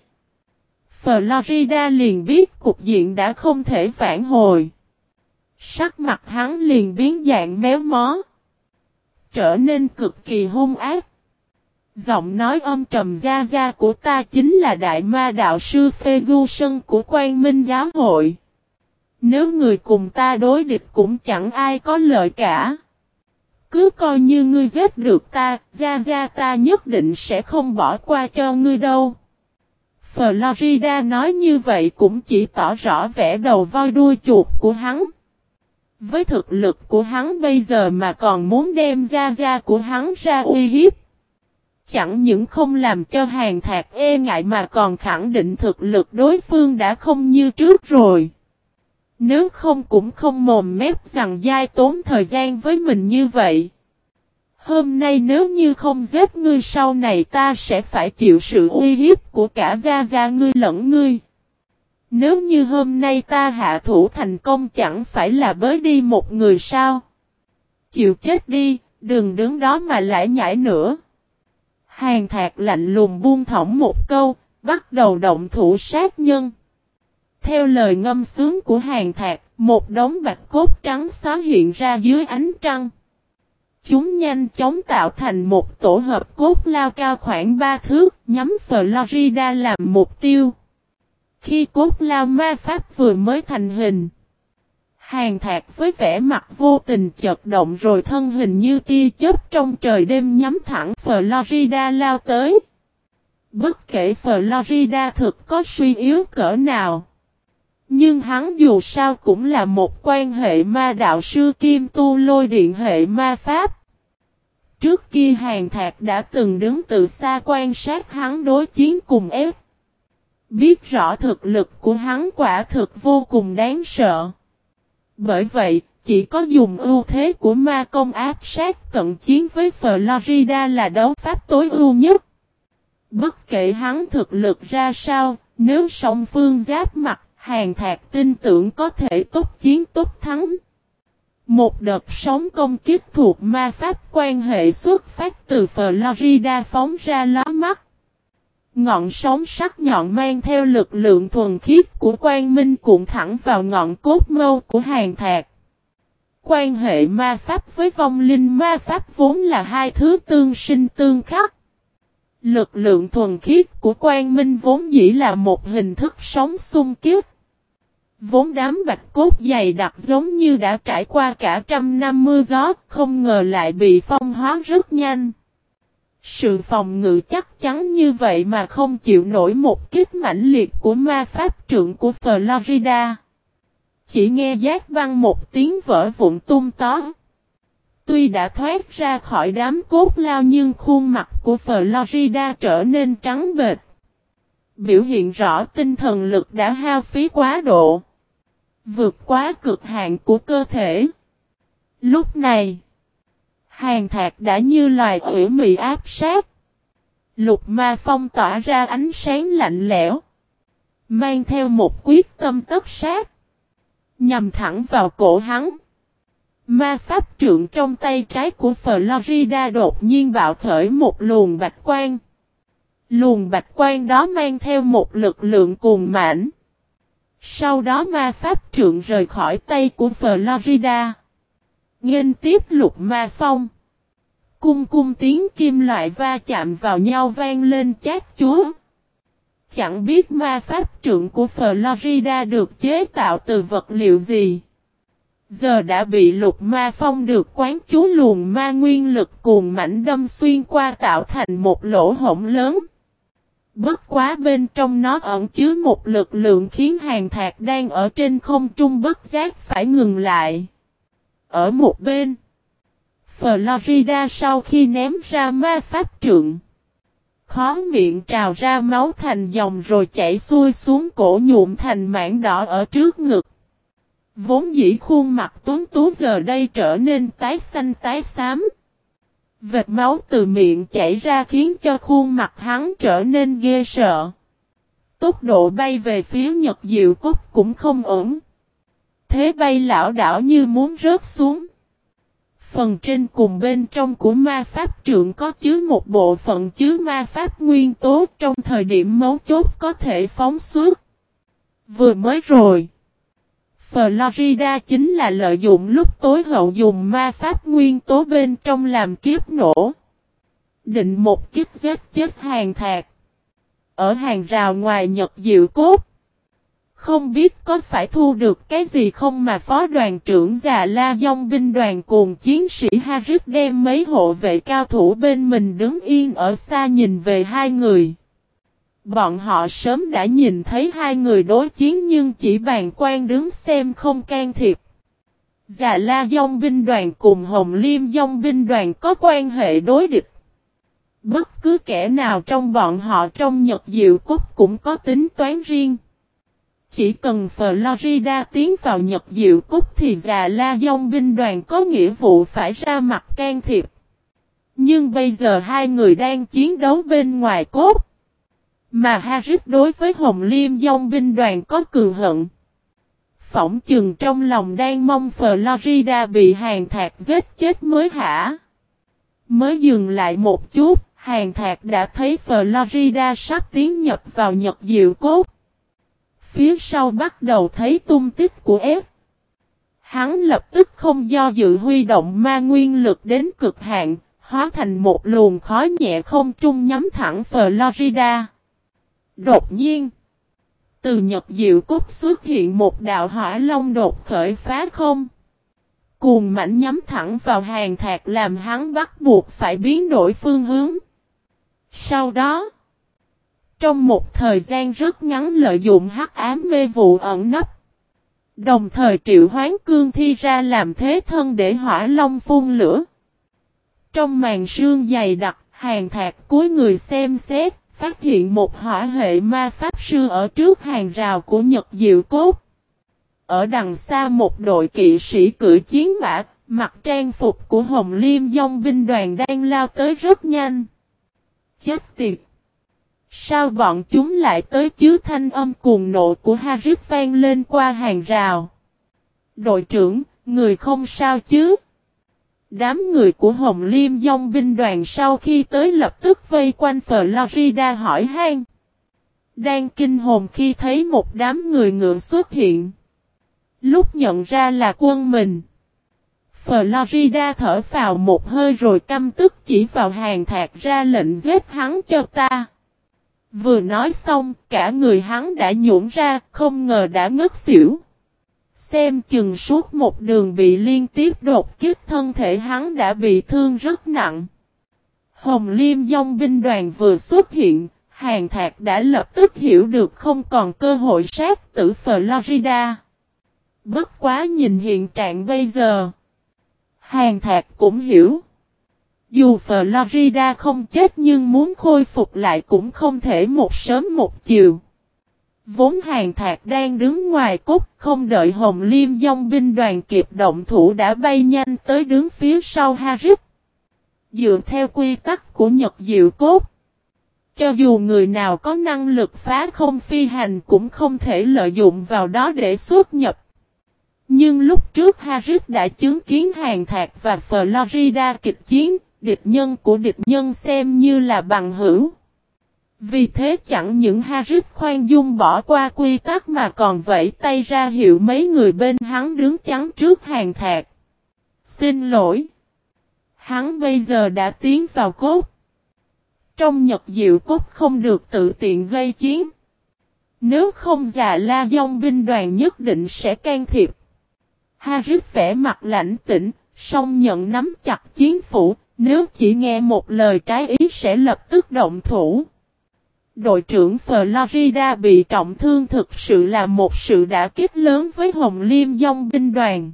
S1: Florida liền biết cục diện đã không thể vãn hồi. Sắc mặt hắn liền biến dạng méo mó. Trở nên cực kỳ hung ác. Giọng nói âm trầm gia của ta chính là đại ma đạo sư Ferguson của Quang Minh giáo hội. Nếu người cùng ta đối địch cũng chẳng ai có lợi cả. Cứ coi như ngươi giết được ta, gia ta nhất định sẽ không bỏ qua cho ngươi đâu. Florida nói như vậy cũng chỉ tỏ rõ vẻ đầu voi đuôi chuột của hắn. Với thực lực của hắn bây giờ mà còn muốn đem gia của hắn ra uy hiếp. Chẳng những không làm cho Hàn Thạc e ngại mà còn khẳng định thực lực đối phương đã không như trước rồi. Nếu không cũng không mồm mép rằng dai tốn thời gian với mình như vậy. Hôm nay nếu như không giết ngươi sau này ta sẽ phải chịu sự uy hiếp của cả gia ngươi lẫn ngươi. Nếu như hôm nay ta hạ thủ thành công chẳng phải là bới đi một người sao? Chịu chết đi, đừng đứng đó mà lải nhải nữa. Hàn Thạc lạnh lùng buông thõng một câu, bắt đầu động thủ sát nhân. Theo lời ngâm sướng của Hàn Thạc, một đống bạch cốt trắng xóa hiện ra dưới ánh trăng. Chúng nhanh chóng tạo thành một tổ hợp cốt lao cao khoảng 3 thước, nhắm Florida làm mục tiêu. Khi cốt lao ma pháp vừa mới thành hình, Hàn Thạc với vẻ mặt vô tình chật động rồi thân hình như tia chớp trong trời đêm nhắm thẳng Florida lao tới. Bất kể Florida thực có suy yếu cỡ nào, nhưng hắn dù sao cũng là một quan hệ ma đạo sư kim tu lôi điện hệ ma pháp. Trước kia Hàn Thạc đã từng đứng từ xa quan sát hắn đối chiến cùng ép. Biết rõ thực lực của hắn quả thực vô cùng đáng sợ. Bởi vậy, chỉ có dùng ưu thế của ma công áp sát cận chiến với Florida là đấu pháp tối ưu nhất. Bất kể hắn thực lực ra sao, nếu song phương giáp mặt, Hàn Thạc tin tưởng có thể tốt chiến tốt thắng. Một đợt sóng công kích thuộc ma pháp quan hệ xuất phát từ Florida phóng ra ló mắt. Ngọn sóng sắc nhọn mang theo lực lượng thuần khiết của quang minh cuộn thẳng vào ngọn cốt mâu của Hàn Thạc. Quan hệ ma pháp với vong linh ma pháp vốn là hai thứ tương sinh tương khắc. Lực lượng thuần khiết của quang minh vốn dĩ là một hình thức sóng xung kích. Vốn đám bạch cốt dày đặc giống như đã trải qua cả trăm năm mưa gió, không ngờ lại bị phong hóa rất nhanh. Sự phòng ngự chắc chắn như vậy mà không chịu nổi một kích mãnh liệt của ma pháp trượng của Florida. Chỉ nghe giác vang một tiếng vỡ vụn tung tó. Tuy đã thoát ra khỏi đám cốt lao nhưng khuôn mặt của Florida trở nên trắng bệch. Biểu hiện rõ tinh thần lực đã hao phí quá độ. Vượt quá cực hạn của cơ thể. Lúc này, Hàn Thạc đã như loài ủy mị áp sát. Lục ma phong tỏa ra ánh sáng lạnh lẽo. Mang theo một quyết tâm tất sát. Nhằm thẳng vào cổ hắn. Ma pháp trượng trong tay trái của Florida đột nhiên bạo khởi một luồng bạch quang. Luồng bạch quang đó mang theo một lực lượng cuồng mãnh. Sau đó ma pháp trượng rời khỏi tay của Florida. Nghênh tiếp lục ma phong. Cung cung tiếng kim loại va chạm vào nhau vang lên chát chúa. Chẳng biết ma pháp trượng của Florida được chế tạo từ vật liệu gì. Giờ đã bị lục ma phong được quán chú luồng ma nguyên lực cuồng mãnh đâm xuyên qua tạo thành một lỗ hổng lớn. Bất quá bên trong nó ẩn chứa một lực lượng khiến Hàn Thạc đang ở trên không trung bất giác phải ngừng lại. Ở một bên, Florida sau khi ném ra ma pháp trượng, khó miệng trào ra máu thành dòng rồi chảy xuôi xuống cổ nhuộm thành mảng đỏ ở trước ngực. Vốn dĩ khuôn mặt tuấn tú giờ đây trở nên tái xanh tái xám. Vệt máu từ miệng chảy ra khiến cho khuôn mặt hắn trở nên ghê sợ. Tốc độ bay về phía Nhật Diệu Cốt cũng không ổn. Thế bay lảo đảo như muốn rớt xuống. Phần trên cùng bên trong của ma pháp trượng có chứa một bộ phận chứa ma pháp nguyên tố trong thời điểm mấu chốt có thể phóng xuất. Vừa mới rồi, Florida chính là lợi dụng lúc tối hậu dùng ma pháp nguyên tố bên trong làm kiếp nổ. Định một kiếp giết chết Hàn Thạc. Ở hàng rào ngoài Nhật Diệu Cốt. Không biết có phải thu được cái gì không mà phó đoàn trưởng già La Dông binh đoàn cùng chiến sĩ Harris đem mấy hộ vệ cao thủ bên mình đứng yên ở xa nhìn về hai người. Bọn họ sớm đã nhìn thấy hai người đối chiến nhưng chỉ bàn quan đứng xem không can thiệp. Già La Dông binh đoàn cùng Hồng Liêm Dông binh đoàn có quan hệ đối địch. Bất cứ kẻ nào trong bọn họ trong Nhật Diệu Cốt cũng có tính toán riêng. Chỉ cần Florida tiến vào Nhật Diệu Cốt thì già La Dông binh đoàn có nghĩa vụ phải ra mặt can thiệp. Nhưng bây giờ hai người đang chiến đấu bên ngoài cốt. Mà Harris đối với Hồng Liêm Dông binh đoàn có cường hận. Phỏng chừng trong lòng đang mong Florida bị Hàn Thạc giết chết mới hả. Mới dừng lại một chút, Hàn Thạc đã thấy Florida sắp tiến nhập vào Nhật Diệu Cốt. Phía sau bắt đầu thấy tung tích của F. Hắn lập tức không do dự huy động ma nguyên lực đến cực hạn, hóa thành một luồng khói nhẹ không trung nhắm thẳng Florida. Đột nhiên, từ Nhật Diệu Cốt xuất hiện một đạo hỏa long đột khởi phá không. Cuồng mãnh nhắm thẳng vào Hàn Thạc làm hắn bắt buộc phải biến đổi phương hướng. Sau đó, trong một thời gian rất ngắn lợi dụng hắc ám mê vụ ẩn nấp. Đồng thời triệu hoán cương thi ra làm thế thân để hỏa long phun lửa. Trong màn sương dày đặc, Hàn Thạc cúi người xem xét, phát hiện một hỏa hệ ma pháp sư ở trước hàng rào của Nhật Diệu Cốt. Ở đằng xa một đội kỵ sĩ cưỡi chiến mã, mặc trang phục của Hồng Liêm Dông binh đoàn đang lao tới rất nhanh. Chết tiệt! Sao bọn chúng lại tới chứ? Thanh âm cuồng nộ của Harris vang lên qua hàng rào. Đội trưởng, người không sao chứ? Đám người của Hồng Liêm Dông binh đoàn sau khi tới lập tức vây quanh Florida hỏi han. Đang kinh hồn khi thấy một đám người ngựa xuất hiện. Lúc nhận ra là quân mình, Florida thở phào một hơi rồi căm tức chỉ vào Hàn Thạc ra lệnh giết hắn cho ta. Vừa nói xong, cả người hắn đã nhũn ra, không ngờ đã ngất xỉu. Xem chừng suốt một đường bị liên tiếp đột kích thân thể hắn đã bị thương rất nặng. Hồng Liêm Dòng binh đoàn vừa xuất hiện, Hàn Thạc đã lập tức hiểu được không còn cơ hội sát tử Florida. Bất quá nhìn hiện trạng bây giờ, Hàn Thạc cũng hiểu. Dù Florida không chết nhưng muốn khôi phục lại cũng không thể một sớm một chiều. Vốn Hàn Thạc đang đứng ngoài cốt, không đợi Hồng Liêm Dòng binh đoàn kịp động thủ đã bay nhanh tới đứng phía sau Harris. Dựa theo quy tắc của Nhật Diệu Cốt, cho dù người nào có năng lực phá không phi hành cũng không thể lợi dụng vào đó để xuất nhập. Nhưng lúc trước Harris đã chứng kiến Hàn Thạc và Florida kịch chiến, địch nhân của địch nhân xem như là bằng hữu. Vì thế chẳng những Harris khoan dung bỏ qua quy tắc mà còn vẫy tay ra hiệu mấy người bên hắn đứng chắn trước Hàn Thạc. Xin lỗi. Hắn bây giờ đã tiến vào cốt. Trong Nhật Diệu Cốt không được tự tiện gây chiến. Nếu không Già La Dòng binh đoàn nhất định sẽ can thiệp. Harris vẻ mặt lãnh tĩnh, song nhận nắm chặt chiến phủ, nếu chỉ nghe một lời trái ý sẽ lập tức động thủ. Đội trưởng Florida bị trọng thương thực sự là một sự đả kích lớn với Hồng Liêm Dòng binh đoàn.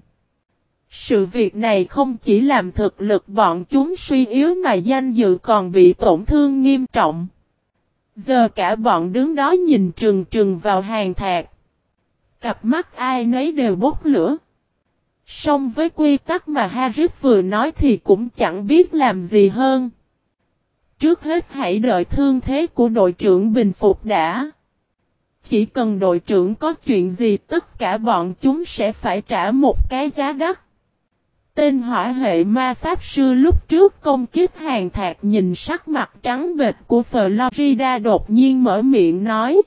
S1: Sự việc này không chỉ làm thực lực bọn chúng suy yếu mà danh dự còn bị tổn thương nghiêm trọng. Giờ cả bọn đứng đó nhìn trừng trừng vào Hàn Thạc. Cặp mắt ai nấy đều bốc lửa. Song với quy tắc mà Harris vừa nói thì cũng chẳng biết làm gì hơn. Trước hết hãy đợi thương thế của đội trưởng bình phục đã. Chỉ cần đội trưởng có chuyện gì tất cả bọn chúng sẽ phải trả một cái giá đắt. Tên hỏa hệ ma pháp sư lúc trước công kích Hàn Thạc nhìn sắc mặt trắng bệch của Florida đột nhiên mở miệng nói.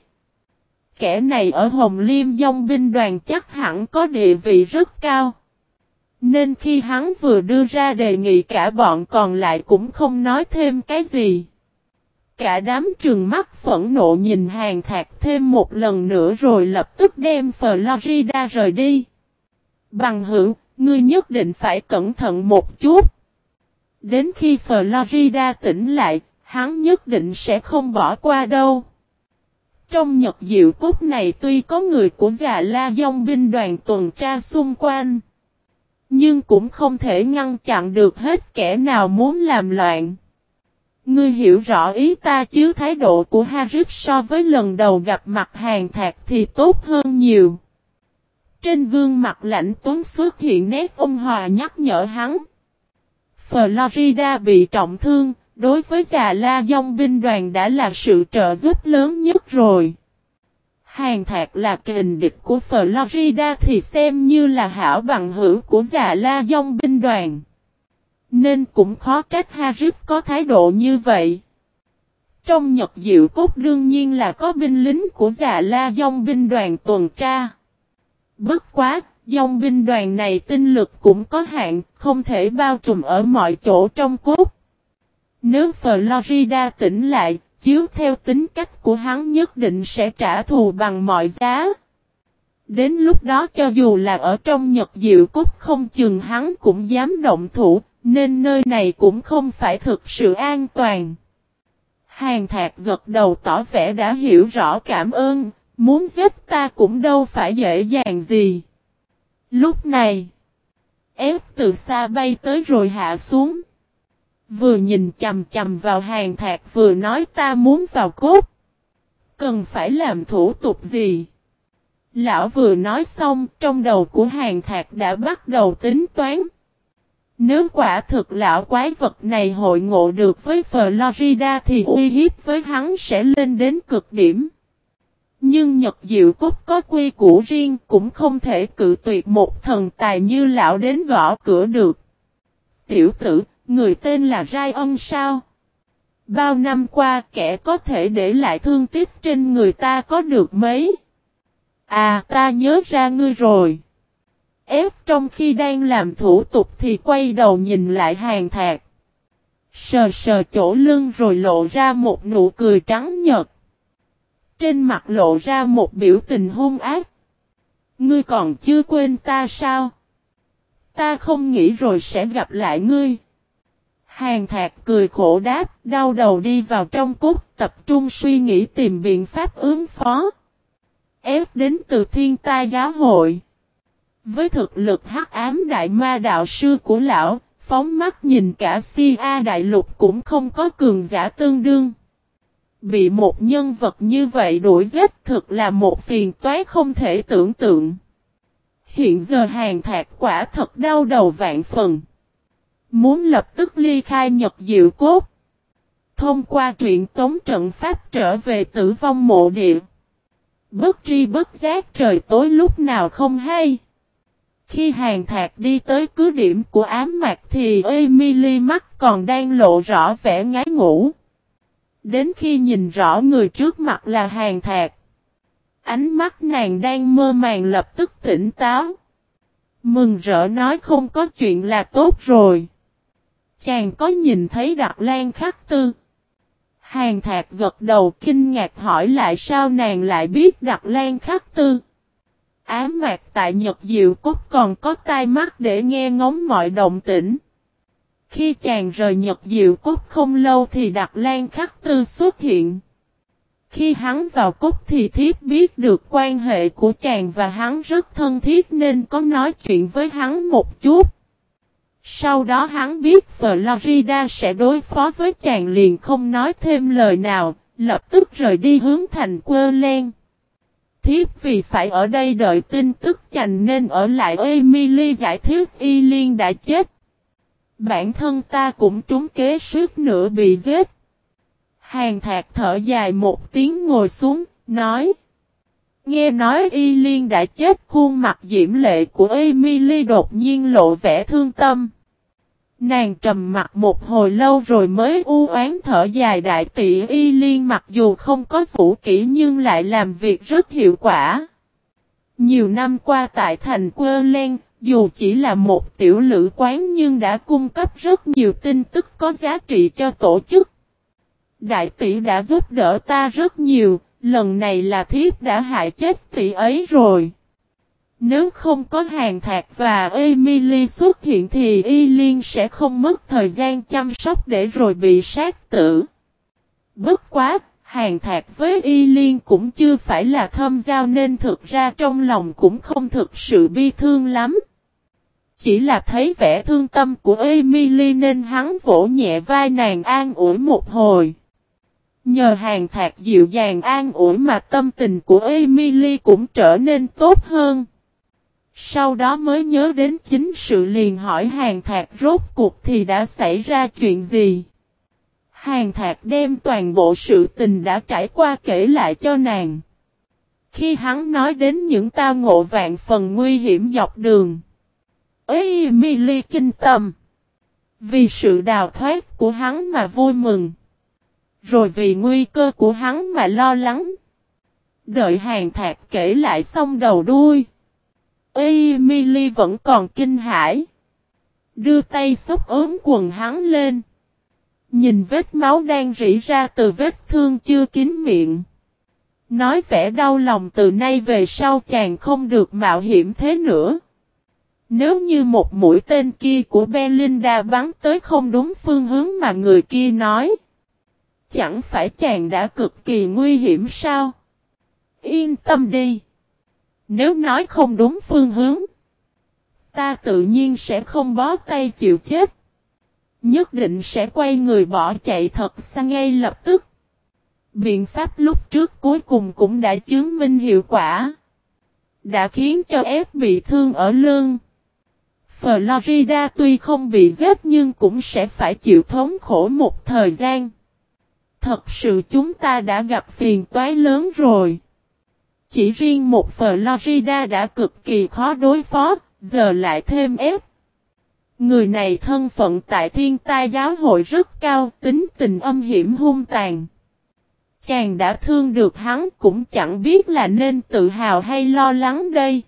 S1: Kẻ này ở Hồng Liêm Dòng binh đoàn chắc hẳn có địa vị rất cao. Nên khi hắn vừa đưa ra đề nghị cả bọn còn lại cũng không nói thêm cái gì. Cả đám trừng mắt phẫn nộ nhìn Hàn Thạc thêm một lần nữa rồi lập tức đem Florida rời đi. Bằng hữu, ngươi nhất định phải cẩn thận một chút. Đến khi Florida tỉnh lại, hắn nhất định sẽ không bỏ qua đâu. Trong Nhật Diệu Cốt này tuy có người của Già La Dòng binh đoàn tuần tra xung quanh, nhưng cũng không thể ngăn chặn được hết kẻ nào muốn làm loạn. Ngươi hiểu rõ ý ta chứ? Thái độ của Harris so với lần đầu gặp mặt Hàn Thạc thì tốt hơn nhiều. Trên gương mặt lạnh tuấn xuất hiện nét ôn hòa nhắc nhở hắn. Florida bị trọng thương, đối với Già La Dòng binh đoàn đã là sự trợ giúp lớn nhất rồi. Hàn Thạc là kình địch của Florida thì xem như là hảo bằng hữu của Già La Dòng binh đoàn. Nên cũng khó trách Harris có thái độ như vậy. Trong Nhật Diệu Cốt đương nhiên là có binh lính của Già La Dòng binh đoàn tuần tra. Bất quá, dòng binh đoàn này tinh lực cũng có hạn, không thể bao trùm ở mọi chỗ trong cốt. Nếu Florida tỉnh lại, chiếu theo tính cách của hắn nhất định sẽ trả thù bằng mọi giá. Đến lúc đó cho dù là ở trong Nhật Diệu Cốt không chừng hắn cũng dám động thủ, nên nơi này cũng không phải thực sự an toàn. Hàn Thạc gật đầu tỏ vẻ đã hiểu rõ. Cảm ơn, muốn giết ta cũng đâu phải dễ dàng gì. Lúc này, ép từ xa bay tới rồi hạ xuống. Vừa nhìn chầm chầm vào Hàn Thạc vừa nói ta muốn vào cốt. Cần phải làm thủ tục gì? Lão vừa nói xong trong đầu của Hàn Thạc đã bắt đầu tính toán. Nếu quả thực lão quái vật này hội ngộ được với Florida thì uy hiếp với hắn sẽ lên đến cực điểm. Nhưng Nhật Diệu Cốt có quy củ riêng cũng không thể cự tuyệt một thần tài như lão đến gõ cửa được. Tiểu tử, người tên là Ryan sao? Bao năm qua kẻ có thể để lại thương tích trên người ta có được mấy? À, ta nhớ ra ngươi rồi. Ép trong khi đang làm thủ tục thì quay đầu nhìn lại Hàn Thạc. Sờ sờ chỗ lưng rồi lộ ra một nụ cười trắng nhợt. Trên mặt lộ ra một biểu tình hung ác. Ngươi còn chưa quên ta sao? Ta không nghĩ rồi sẽ gặp lại ngươi. Hàn Thạc cười khổ đáp, đau đầu đi vào trong cốt, tập trung suy nghĩ tìm biện pháp ứng phó. Ép đến từ Thiên Tai Giáo hội. Với thực lực hắc ám đại ma đạo sư của lão, phóng mắt nhìn cả Si A đại lục cũng không có cường giả tương đương. Bị một nhân vật như vậy đuổi giết thực là một phiền toái không thể tưởng tượng. Hiện giờ Hàn Thạc quả thật đau đầu vạn phần. Muốn lập tức ly khai Nhật Diệu Cốt. Thông qua truyện tống trận pháp trở về tử vong mộ địa. Bất tri bất giác trời tối lúc nào không hay. Khi Hàn Thạc đi tới cứ điểm của ám mạc thì Emily mắt còn đang lộ rõ vẻ ngái ngủ. Đến khi nhìn rõ người trước mặt là Hàn Thạc. Ánh mắt nàng đang mơ màng lập tức tỉnh táo. Mừng rỡ nói không có chuyện là tốt rồi. Chàng có nhìn thấy Đặc Lan Khắc Tư? Hàn Thạc gật đầu kinh ngạc hỏi lại sao nàng lại biết Đặc Lan Khắc Tư. Ám mạc tại Nhật Diệu Cốt còn có tai mắt để nghe ngóng mọi động tĩnh. Khi chàng rời Nhật Diệu Cốt không lâu thì Đặc Lan Khắc Tư xuất hiện. Khi hắn vào cốt thì thiếp biết được quan hệ của chàng và hắn rất thân thiết nên có nói chuyện với hắn một chút. Sau đó hắn biết Florida sẽ đối phó với chàng liền không nói thêm lời nào, lập tức rời đi hướng thành Querlen. Thiếp vì phải ở đây đợi tin tức chành nên ở lại. Emily giải thích Y Liên đã chết. Bản thân ta cũng trúng kế suýt nữa bị giết. Hàn Thạc thở dài một tiếng ngồi xuống, nói. Nghe nói Y Liên đã chết, khuôn mặt diễm lệ của Emily đột nhiên lộ vẻ thương tâm. Nàng trầm mặt một hồi lâu rồi mới u oán thở dài đại tỷ Y Liên mặc dù không có vũ kỹ nhưng lại làm việc rất hiệu quả. Nhiều năm qua tại thành Querlen, dù chỉ là một tiểu lữ quán nhưng đã cung cấp rất nhiều tin tức có giá trị cho tổ chức. Đại tỷ đã giúp đỡ ta rất nhiều, lần này là thiếp đã hại chết tỷ ấy rồi. Nếu không có Hàn Thạc và Emily xuất hiện thì Y Liên sẽ không mất thời gian chăm sóc để rồi bị sát tử. Bất quá, Hàn Thạc với Y Liên cũng chưa phải là thâm giao nên thực ra trong lòng cũng không thực sự bi thương lắm. Chỉ là thấy vẻ thương tâm của Emily nên hắn vỗ nhẹ vai nàng an ủi một hồi. Nhờ Hàn Thạc dịu dàng an ủi mà tâm tình của Emily cũng trở nên tốt hơn. Sau đó mới nhớ đến chính sự liền hỏi Hàn Thạc rốt cuộc thì đã xảy ra chuyện gì. Hàn Thạc đem toàn bộ sự tình đã trải qua kể lại cho nàng. Khi hắn nói đến những tao ngộ vạn phần nguy hiểm dọc đường, Emily kinh tâm. Vì sự đào thoát của hắn mà vui mừng. Rồi vì nguy cơ của hắn mà lo lắng. Đợi Hàn Thạc kể lại xong đầu đuôi. Emily vẫn còn kinh hãi. Đưa tay xốc ốm quần hắn lên. Nhìn vết máu đang rỉ ra từ vết thương chưa kín miệng. Nói vẻ đau lòng từ nay về sau chàng không được mạo hiểm thế nữa. Nếu như một mũi tên kia của Belinda bắn tới không đúng phương hướng mà người kia nói. Chẳng phải chàng đã cực kỳ nguy hiểm sao? Yên tâm đi. Nếu nói không đúng phương hướng, ta tự nhiên sẽ không bó tay chịu chết. Nhất định sẽ quay người bỏ chạy thật xa ngay lập tức. Biện pháp lúc trước cuối cùng cũng đã chứng minh hiệu quả. Đã khiến cho F bị thương ở lưng. Florida tuy không bị giết nhưng cũng sẽ phải chịu thống khổ một thời gian. Thật sự chúng ta đã gặp phiền toái lớn rồi. Chỉ riêng một Florida đã cực kỳ khó đối phó, giờ lại thêm F. Người này thân phận tại Thiên Tai Giáo hội rất cao, tính tình âm hiểm hung tàn. Chàng đã thương được hắn cũng chẳng biết là nên tự hào hay lo lắng đây.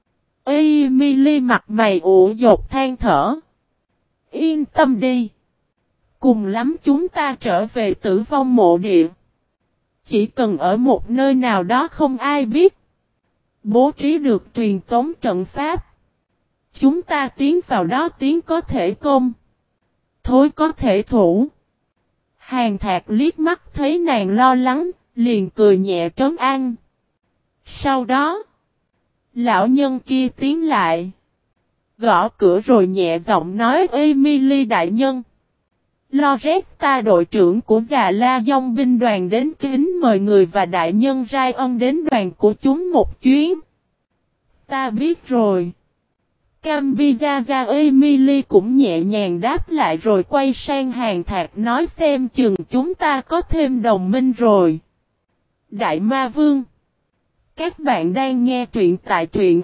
S1: Emily mặt mày ủ dột than thở. Yên tâm đi. Cùng lắm chúng ta trở về tử vong mộ địa. Chỉ cần ở một nơi nào đó không ai biết. bố trí được truyền tống trận pháp. Chúng ta tiến vào đó tiến có thể công, thối có thể thủ. Hàn Thạc liếc mắt thấy nàng lo lắng, liền cười nhẹ trấn an. Sau đó, lão nhân kia tiến lại, gõ cửa rồi nhẹ giọng nói: Emily đại nhân, Loretta đội trưởng của Già La Dông binh đoàn đến kính mời người và đại nhân Ryan đến đoàn của chúng một chuyến. Ta biết rồi. Cambizaza Emily cũng nhẹ nhàng đáp lại rồi quay sang Hàn Thạc nói: xem chừng chúng ta có thêm đồng minh rồi. Đại Ma Vương. Các bạn đang nghe truyện tại truyện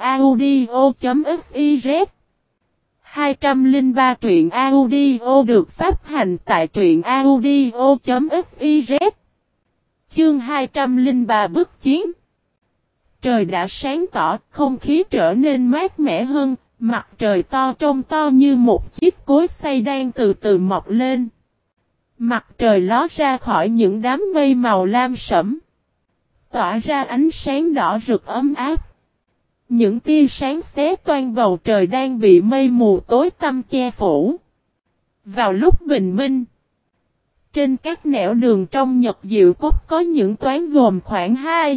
S1: audio.fiz. 203 truyện audio được phát hành tại truyện audio.fiz. Chương 203 bức chiến. Trời đã sáng tỏ, không khí trở nên mát mẻ hơn, mặt trời to trông to như một chiếc cối xay đang từ từ mọc lên. Mặt trời ló ra khỏi những đám mây màu lam sẫm, tỏa ra ánh sáng đỏ rực ấm áp. Những tia sáng xé toang bầu trời đang bị mây mù tối tăm che phủ. Vào lúc bình minh, trên các nẻo đường trong Nhật Diệu Cốc có những toán gồm khoảng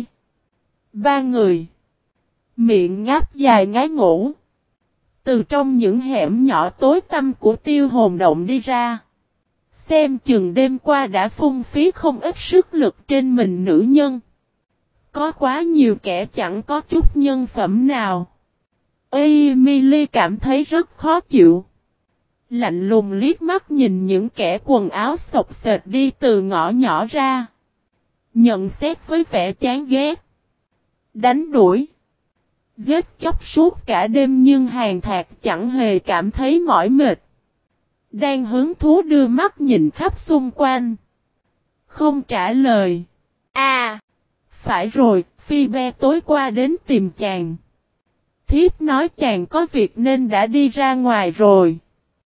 S1: 2-3 người, miệng ngáp dài ngái ngủ, từ trong những hẻm nhỏ tối tăm của Tiêu Hồn Động đi ra. Xem chừng đêm qua đã phung phí không ít sức lực trên mình nữ nhân. Có quá nhiều kẻ chẳng có chút nhân phẩm nào. Emily cảm thấy rất khó chịu. Lạnh lùng liếc mắt nhìn những kẻ quần áo xộc xệch đi từ ngõ nhỏ ra. Nhận xét với vẻ chán ghét. Đánh đuổi. Giết chóc suốt cả đêm nhưng Hàn Thạc chẳng hề cảm thấy mỏi mệt. Đang hứng thú đưa mắt nhìn khắp xung quanh. Không trả lời. Phải rồi, Phoebe tối qua đến tìm chàng. Thiếp nói chàng có việc nên đã đi ra ngoài rồi.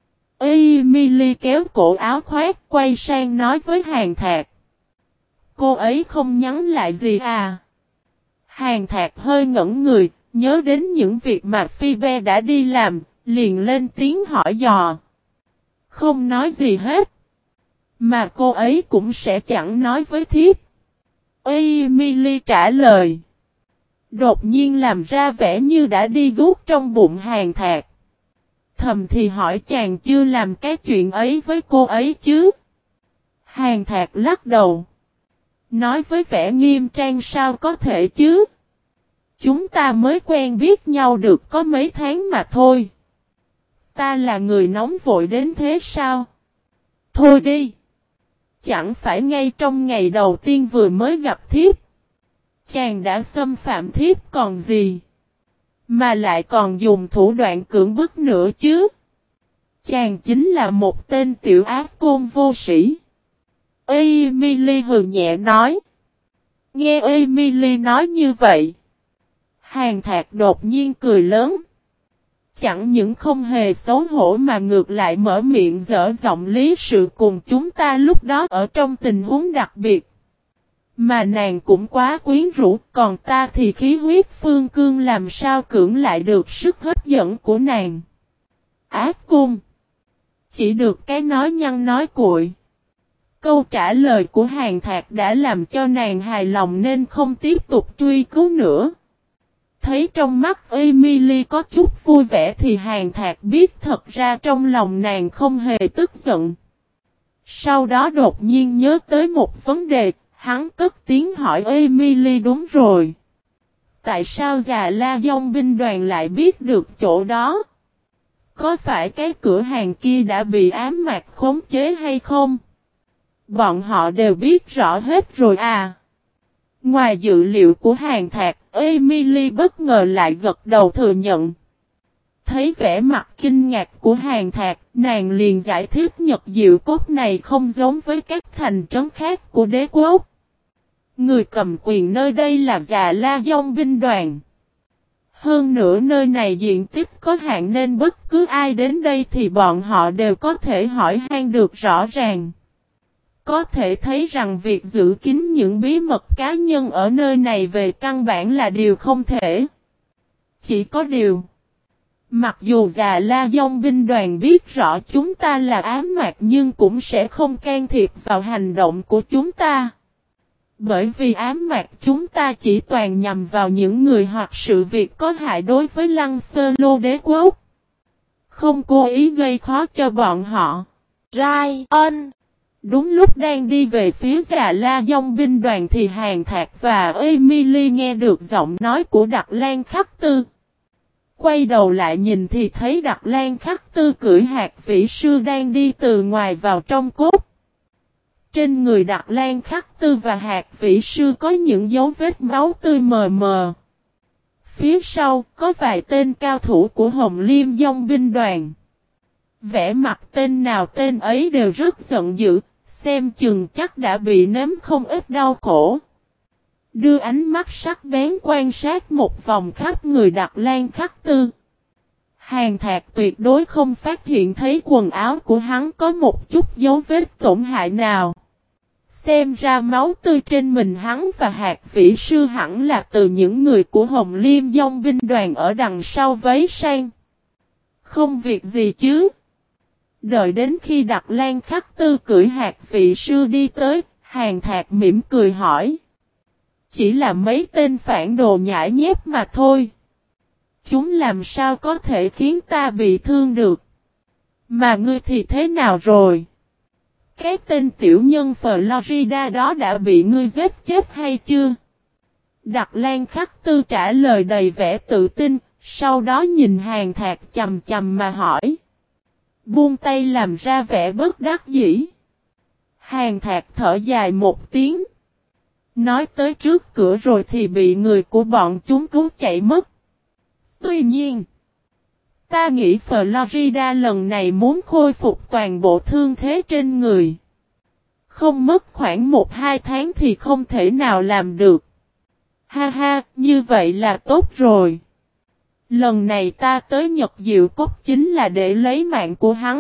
S1: Emily kéo cổ áo khoác quay sang nói với Hàn Thạc. Cô ấy không nhắn lại gì à? Hàn Thạc hơi ngẩn người, nhớ đến những việc mà Phoebe đã đi làm, liền lên tiếng hỏi dò. Không nói gì hết. Mà cô ấy cũng sẽ chẳng nói với thiếp. Emily trả lời. Đột nhiên làm ra vẻ như đã đi guốc trong bụng Hàn Thạc. Thầm thì hỏi chàng chưa làm cái chuyện ấy với cô ấy chứ? Hàn Thạc lắc đầu. Nói với vẻ nghiêm trang sao có thể chứ? Chúng ta mới quen biết nhau được có mấy tháng mà thôi. Ta là người nóng vội đến thế sao? Thôi đi. Chẳng phải ngay trong ngày đầu tiên vừa mới gặp thiếp. Chàng đã xâm phạm thiếp còn gì. Mà lại còn dùng thủ đoạn cưỡng bức nữa chứ. Chàng chính là một tên tiểu ác côn vô sĩ. Emily hừ nhẹ nói. Nghe Emily nói như vậy. Hàn Thạc đột nhiên cười lớn. Chẳng những không hề xấu hổ mà ngược lại mở miệng dở giọng lý sự cùng chúng ta lúc đó ở trong tình huống đặc biệt. Mà nàng cũng quá quyến rũ, còn ta thì khí huyết phương cương làm sao cưỡng lại được sức hấp dẫn của nàng. Ác cung. Chỉ được cái nói nhăn nói cuội. Câu trả lời của Hàn Thạc đã làm cho nàng hài lòng nên không tiếp tục truy cứu nữa. Thấy trong mắt Emily có chút vui vẻ thì Hàn Thạc biết thật ra trong lòng nàng không hề tức giận. Sau đó đột nhiên nhớ tới một vấn đề, hắn cất tiếng hỏi Emily đúng rồi. Tại sao Già La Dông binh đoàn lại biết được chỗ đó? Có phải cái cửa hàng kia đã bị ám mạc khống chế hay không? Bọn họ đều biết rõ hết rồi à? Ngoài dự liệu của Hàn Thạc, Emily bất ngờ lại gật đầu thừa nhận. Thấy vẻ mặt kinh ngạc của Hàn Thạc, nàng liền giải thích Nhật Diệu Cốt này không giống với các thành trấn khác của đế quốc. Người cầm quyền nơi đây là Già La Dông binh đoàn. Hơn nữa nơi này diện tích có hạn nên bất cứ ai đến đây thì bọn họ đều có thể hỏi han được rõ ràng. Có thể thấy rằng việc giữ kín những bí mật cá nhân ở nơi này về căn bản là điều không thể. Chỉ có điều, mặc dù Già La Dông binh đoàn biết rõ chúng ta là ám mạc nhưng cũng sẽ không can thiệp vào hành động của chúng ta. Bởi vì ám mạc chúng ta chỉ toàn nhằm vào những người hoặc sự việc có hại đối với Lăng Sơ Lô đế quốc. Không cố ý gây khó cho bọn họ. Ryan! Đúng lúc đang đi về phía Già La Dông binh đoàn thì Hàn Thạc và Emily nghe được giọng nói của Đặc Lan Khắc Tư. Quay đầu lại nhìn thì thấy Đặc Lan Khắc Tư cưỡi Hạc Vĩ Sư đang đi từ ngoài vào trong cốt. Trên người Đặc Lan Khắc Tư và Hạc Vĩ Sư có những dấu vết máu tươi mờ mờ. Phía sau có vài tên cao thủ của Hồng Liêm Dông binh đoàn. Vẻ mặt tên nào tên ấy đều rất giận dữ, xem chừng chắc đã bị nếm không ít đau khổ. Đưa ánh mắt sắc bén quan sát một vòng khắp người Đặc Lan Khắc Tư. Hàn Thạc tuyệt đối không phát hiện thấy quần áo của hắn có một chút dấu vết tổn hại nào. Xem ra máu tươi trên mình hắn và Hạc Vĩ Sư hẳn là từ những người của Hồng Liêm Dông binh đoàn ở đằng sau váy sang. Không việc gì chứ. Đợi đến khi Đặc Lan Khắc Tư cưỡi Hạc Vĩ Sư đi tới, Hàn Thạc mỉm cười hỏi. Chỉ là mấy tên phản đồ nhãi nhép mà thôi. Chúng làm sao có thể khiến ta bị thương được. Mà ngươi thì thế nào rồi? Cái tên tiểu nhân Florida đó đã bị ngươi giết chết hay chưa? Đặc Lan Khắc Tư trả lời đầy vẻ tự tin, sau đó nhìn Hàn Thạc chầm chầm mà hỏi. Buông tay làm ra vẻ bất đắc dĩ. Hàn Thạc thở dài một tiếng. Nói tới trước cửa rồi thì bị người của bọn chúng cứu chạy mất. Tuy nhiên, ta nghĩ Florida lần này muốn khôi phục toàn bộ thương thế trên người. Không mất khoảng 1-2 tháng thì không thể nào làm được. Ha ha, như vậy là tốt rồi. Lần này ta tới Nhật Diệu Cốc chính là để lấy mạng của hắn.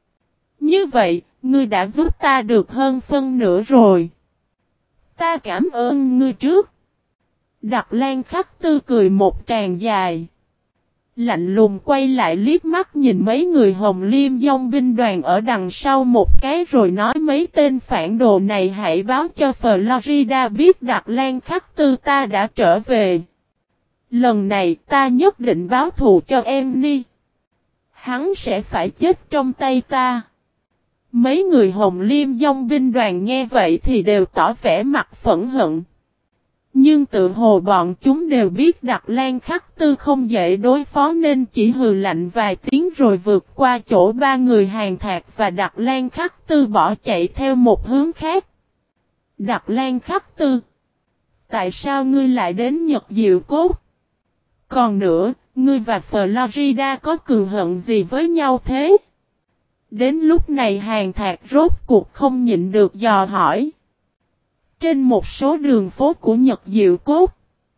S1: Như vậy, ngươi đã giúp ta được hơn phân nửa rồi. Ta cảm ơn ngươi trước. Đặc Lan Khắc Tư cười một tràng dài. Lạnh lùng quay lại liếc mắt nhìn mấy người Hồng Liêm Dông binh đoàn ở đằng sau một cái rồi nói mấy tên phản đồ này hãy báo cho Florida biết Đặc Lan Khắc Tư ta đã trở về. Lần này ta nhất định báo thù cho em Ni. Hắn sẽ phải chết trong tay ta. Mấy người Hồng Liêm Dông binh đoàn nghe vậy thì đều tỏ vẻ mặt phẫn hận. Nhưng tự hồ bọn chúng đều biết Đặc Lan Khắc Tư không dễ đối phó nên chỉ hừ lạnh vài tiếng rồi vượt qua chỗ ba người Hàn Thạc và Đặc Lan Khắc Tư bỏ chạy theo một hướng khác. Đặc Lan Khắc Tư, tại sao ngươi lại đến Nhật Diệu Cốt? Còn nữa, ngươi và Florida có cừu hận gì với nhau thế? Đến lúc này Hàn Thạc rốt cuộc không nhịn được dò hỏi. Trên một số đường phố của Nhật Diệu Cốt,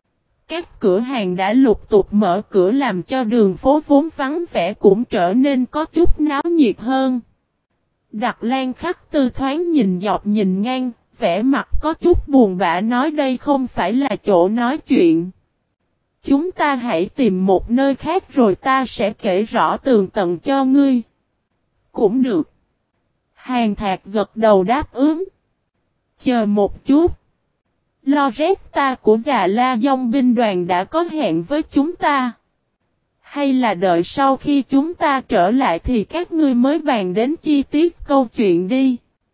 S1: các cửa hàng đã lục tục mở cửa làm cho đường phố vốn vắng vẻ cũng trở nên có chút náo nhiệt hơn. Đặc Lan Khắc Tư thoáng nhìn dọc nhìn ngang, vẻ mặt có chút buồn bã nói đây không phải là chỗ nói chuyện. Chúng ta hãy tìm một nơi khác rồi ta sẽ kể rõ tường tận cho ngươi. Cũng được. Hàn Thạc gật đầu đáp ứng. Chờ một chút. Loretta của Già La Dông binh đoàn đã có hẹn với chúng ta. Hay là đợi sau khi chúng ta trở lại thì các ngươi mới bàn đến chi tiết câu chuyện đi.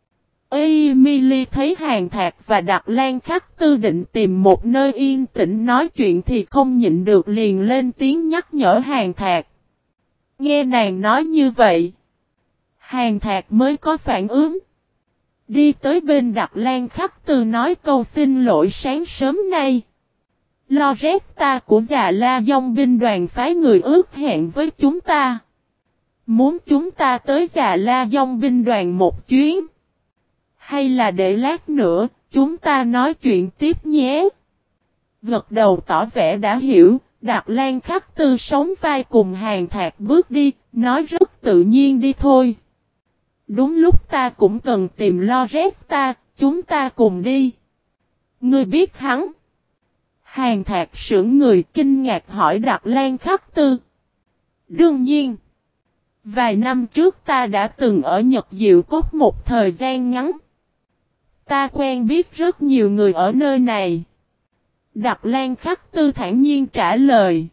S1: Emily thấy Hàn Thạc và Đặc Lan Khắc Tư định tìm một nơi yên tĩnh nói chuyện thì không nhịn được liền lên tiếng nhắc nhở Hàn Thạc. Nghe nàng nói như vậy, Hàn Thạc mới có phản ứng. Đi tới bên Đặc Lan Khắc Tư nói câu xin lỗi sáng sớm nay. Loretta của Già La Dông binh đoàn phái người ước hẹn với chúng ta. Muốn chúng ta tới Già La Dông binh đoàn một chuyến. Hay là để lát nữa, chúng ta nói chuyện tiếp nhé. Gật đầu tỏ vẻ đã hiểu, Đặc Lan Khắc Tư sống vai cùng Hàn Thạc bước đi, nói rất tự nhiên đi thôi. Đúng lúc ta cũng cần tìm Loretta, chúng ta cùng đi. Ngươi biết hắn. Hàn Thạc sững người kinh ngạc hỏi Đặc Lan Khắc Tư. Đương nhiên. Vài năm trước ta đã từng ở Nhật Diệu Cốt một thời gian ngắn. Ta quen biết rất nhiều người ở nơi này. Đặc Lan Khắc Tư thản nhiên trả lời.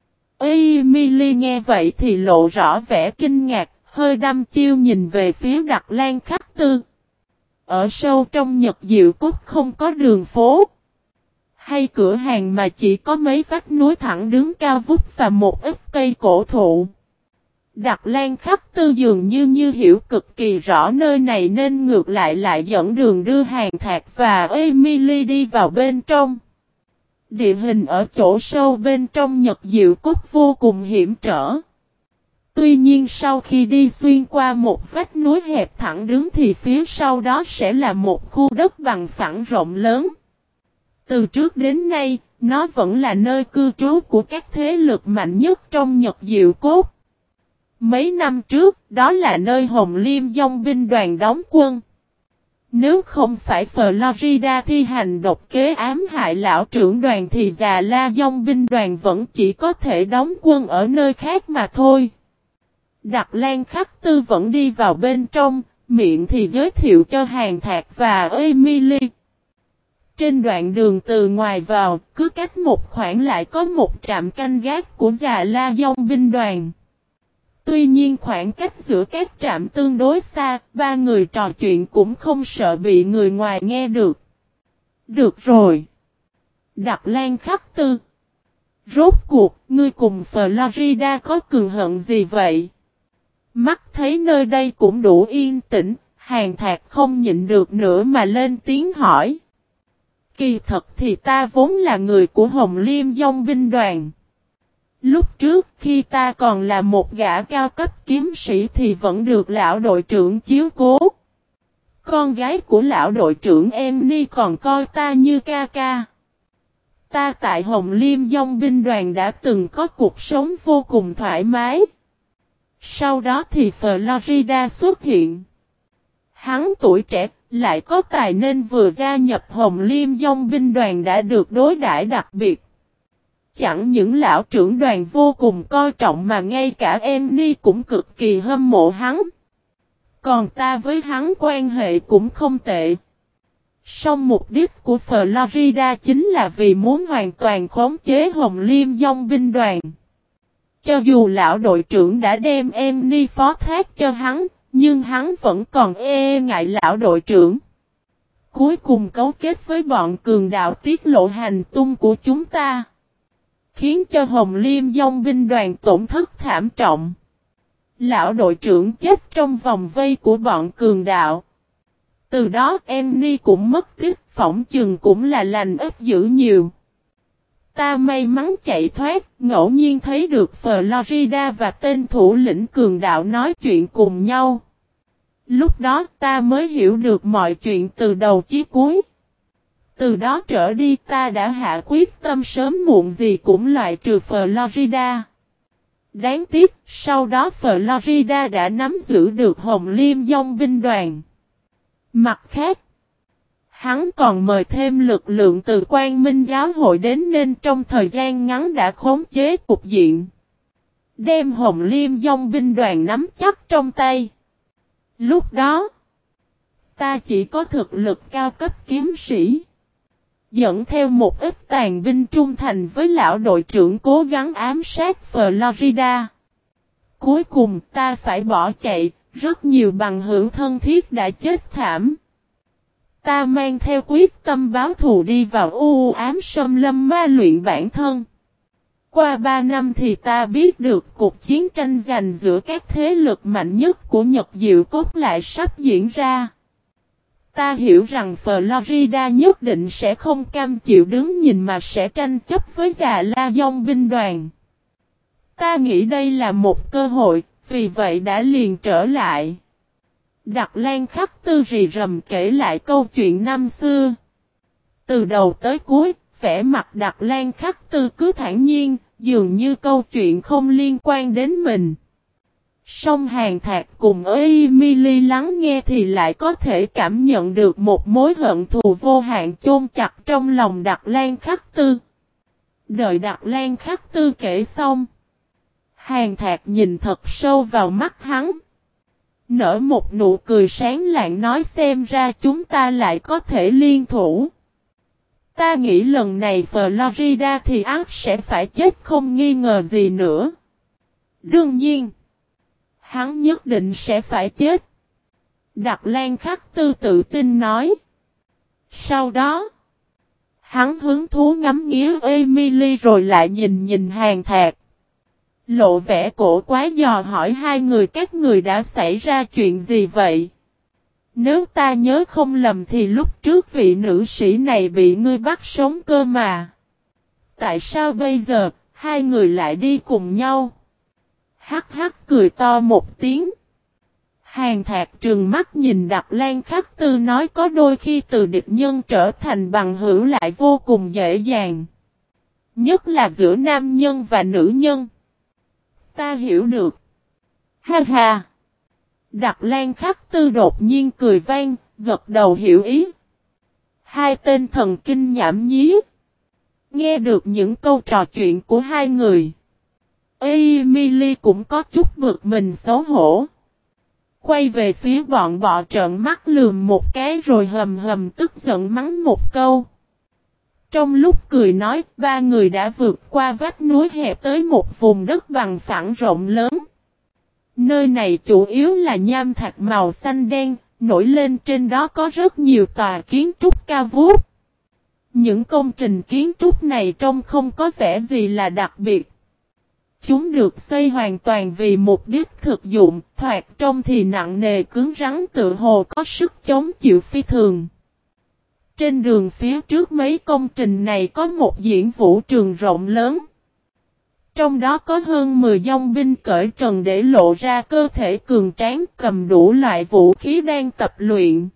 S1: Emily nghe vậy thì lộ rõ vẻ kinh ngạc, hơi đăm chiêu nhìn về phía Đặc Lan Khắc Tư. Ở sâu trong Nhật Diệu Cốt không có đường phố hay cửa hàng mà chỉ có mấy vách núi thẳng đứng cao vút và một ít cây cổ thụ. Đặc Lan Khắc Tư dường như hiểu cực kỳ rõ nơi này nên ngược lại dẫn đường đưa Hàn Thạc và Emily đi vào bên trong. Địa hình ở chỗ sâu bên trong Nhật Diệu Cốt vô cùng hiểm trở. Tuy nhiên sau khi đi xuyên qua một vách núi hẹp thẳng đứng thì phía sau đó sẽ là một khu đất bằng phẳng rộng lớn. Từ trước đến nay, nó vẫn là nơi cư trú của các thế lực mạnh nhất trong Nhật Diệu Cốt. Mấy năm trước, đó là nơi Hồng Liêm Dòng binh đoàn đóng quân. Nếu không phải Florida thi hành độc kế ám hại lão trưởng đoàn thì Già La Dòng binh đoàn vẫn chỉ có thể đóng quân ở nơi khác mà thôi. Đặc Lan Khắc Tư vẫn đi vào bên trong, miệng thì giới thiệu cho Hàn Thạc và Emily. Trên đoạn đường từ ngoài vào, cứ cách một khoảng lại có một trạm canh gác của Già La Dòng binh đoàn. Tuy nhiên khoảng cách giữa các trạm tương đối xa, ba người trò chuyện cũng không sợ bị người ngoài nghe được. Được rồi. Đặc Lan Khắc Tư. Rốt cuộc, ngươi cùng Florida có cừu hận gì vậy? Mắt thấy nơi đây cũng đủ yên tĩnh, Hàn Thạc không nhịn được nữa mà lên tiếng hỏi. Kỳ thật thì ta vốn là người của Hồng Liêm Dòng binh đoàn. Lúc trước khi ta còn là một gã cao cấp kiếm sĩ thì vẫn được lão đội trưởng chiếu cố. Con gái của lão đội trưởng Annie còn coi ta như ca ca. Ta tại Hồng Liêm Dòng binh đoàn đã từng có cuộc sống vô cùng thoải mái. Sau đó thì Florida xuất hiện. Hắn tuổi trẻ, lại có tài nên vừa gia nhập Hồng Liêm Dòng binh đoàn đã được đối đãi đặc biệt. Chẳng những lão trưởng đoàn vô cùng coi trọng mà ngay cả Annie cũng cực kỳ hâm mộ hắn. Còn ta với hắn quan hệ cũng không tệ. Song mục đích của Florida chính là vì muốn hoàn toàn khống chế Hồng Liêm Dòng binh đoàn. Cho dù lão đội trưởng đã đem Annie phó thác cho hắn, nhưng hắn vẫn còn ngại lão đội trưởng. Cuối cùng cấu kết với bọn cường đạo tiết lộ hành tung của chúng ta. Khiến cho Hồng Liêm Dòng binh đoàn tổn thất thảm trọng. Lão đội trưởng chết trong vòng vây của bọn cường đạo. Từ đó Annie cũng mất tích, phỏng chừng cũng là lành ít dữ nhiều. Ta may mắn chạy thoát, ngẫu nhiên thấy được Florida và tên thủ lĩnh cường đạo nói chuyện cùng nhau. Lúc đó ta mới hiểu được mọi chuyện từ đầu chí cuối. Từ đó trở đi ta đã hạ quyết tâm sớm muộn gì cũng loại trừ Florida. Đáng tiếc, sau đó Florida đã nắm giữ được Hồng Liêm Dòng binh đoàn. Mặt khác, hắn còn mời thêm lực lượng từ Quang Minh giáo hội đến nên trong thời gian ngắn đã khống chế cục diện. Đem Hồng Liêm Dòng binh đoàn nắm chắc trong tay. Lúc đó, ta chỉ có thực lực cao cấp kiếm sĩ. Dẫn theo một ít tàn binh trung thành với lão đội trưởng cố gắng ám sát Florida. Cuối cùng ta phải bỏ chạy, rất nhiều bằng hữu thân thiết đã chết thảm. Ta mang theo quyết tâm báo thù đi vào u ám xâm lâm ma luyện bản thân. Qua 3 năm thì ta biết được cuộc chiến tranh giành giữa các thế lực mạnh nhất của Nhật Diệu Cốt lại sắp diễn ra. Ta hiểu rằng Florida nhất định sẽ không cam chịu đứng nhìn mà sẽ tranh chấp với Già La Dòng binh đoàn. Ta nghĩ đây là một cơ hội, vì vậy đã liền trở lại. Đặc Lan Khắc Tư rì rầm kể lại câu chuyện năm xưa. Từ đầu tới cuối, vẻ mặt Đặc Lan Khắc Tư cứ thản nhiên, dường như câu chuyện không liên quan đến mình. Song Hàn Thạc cùng Emily lắng nghe thì lại có thể cảm nhận được một mối hận thù vô hạn chôn chặt trong lòng Đặc Lan Khắc Tư. Đợi Đạt Lan Khắc Tư kể xong. Hàn Thạc nhìn thật sâu vào mắt hắn. Nở một nụ cười sáng lạng nói xem ra chúng ta lại có thể liên thủ. Ta nghĩ lần này Florida thì ắt sẽ phải chết không nghi ngờ gì nữa. Đương nhiên. Hắn nhất định sẽ phải chết. Đạt Lan Khắc Tư tự tin nói. Sau đó. Hắn hứng thú ngắm nghía Emily rồi lại nhìn Hàn Thạc. Lộ vẻ cổ quái dò hỏi hai người các người đã xảy ra chuyện gì vậy? Nếu ta nhớ không lầm thì lúc trước vị nữ sĩ này bị ngươi bắt sống cơ mà. Tại sao bây giờ hai người lại đi cùng nhau? Hắc hắc cười to một tiếng. Hàn Thạc trừng mắt nhìn Đạt Lan Khắc Tư nói có đôi khi từ địch nhân trở thành bằng hữu lại vô cùng dễ dàng. Nhất là giữa nam nhân và nữ nhân. Ta hiểu được. Ha ha. Đạt Lan Khắc Tư đột nhiên cười vang, gật đầu hiểu ý. Hai tên thần kinh nhảm nhí. Nghe được những câu trò chuyện của hai người. Emily cũng có chút bực mình xấu hổ. Quay về phía bọn bọ trợn mắt lườm một cái rồi hầm hầm tức giận mắng một câu. Trong lúc cười nói, ba người đã vượt qua vách núi hẹp tới một vùng đất bằng phẳng rộng lớn. Nơi này chủ yếu là nham thạch màu xanh đen, nổi lên trên đó có rất nhiều tòa kiến trúc cao vút. Những công trình kiến trúc này trông không có vẻ gì là đặc biệt. Chúng được xây hoàn toàn vì mục đích thực dụng, thoạt trông thì nặng nề cứng rắn tự hồ có sức chống chịu phi thường. Trên đường phía trước mấy công trình này có một diễn vũ trường rộng lớn. Trong đó có hơn 10 dòng binh cởi trần để lộ ra cơ thể cường tráng cầm đủ loại vũ khí đang tập luyện.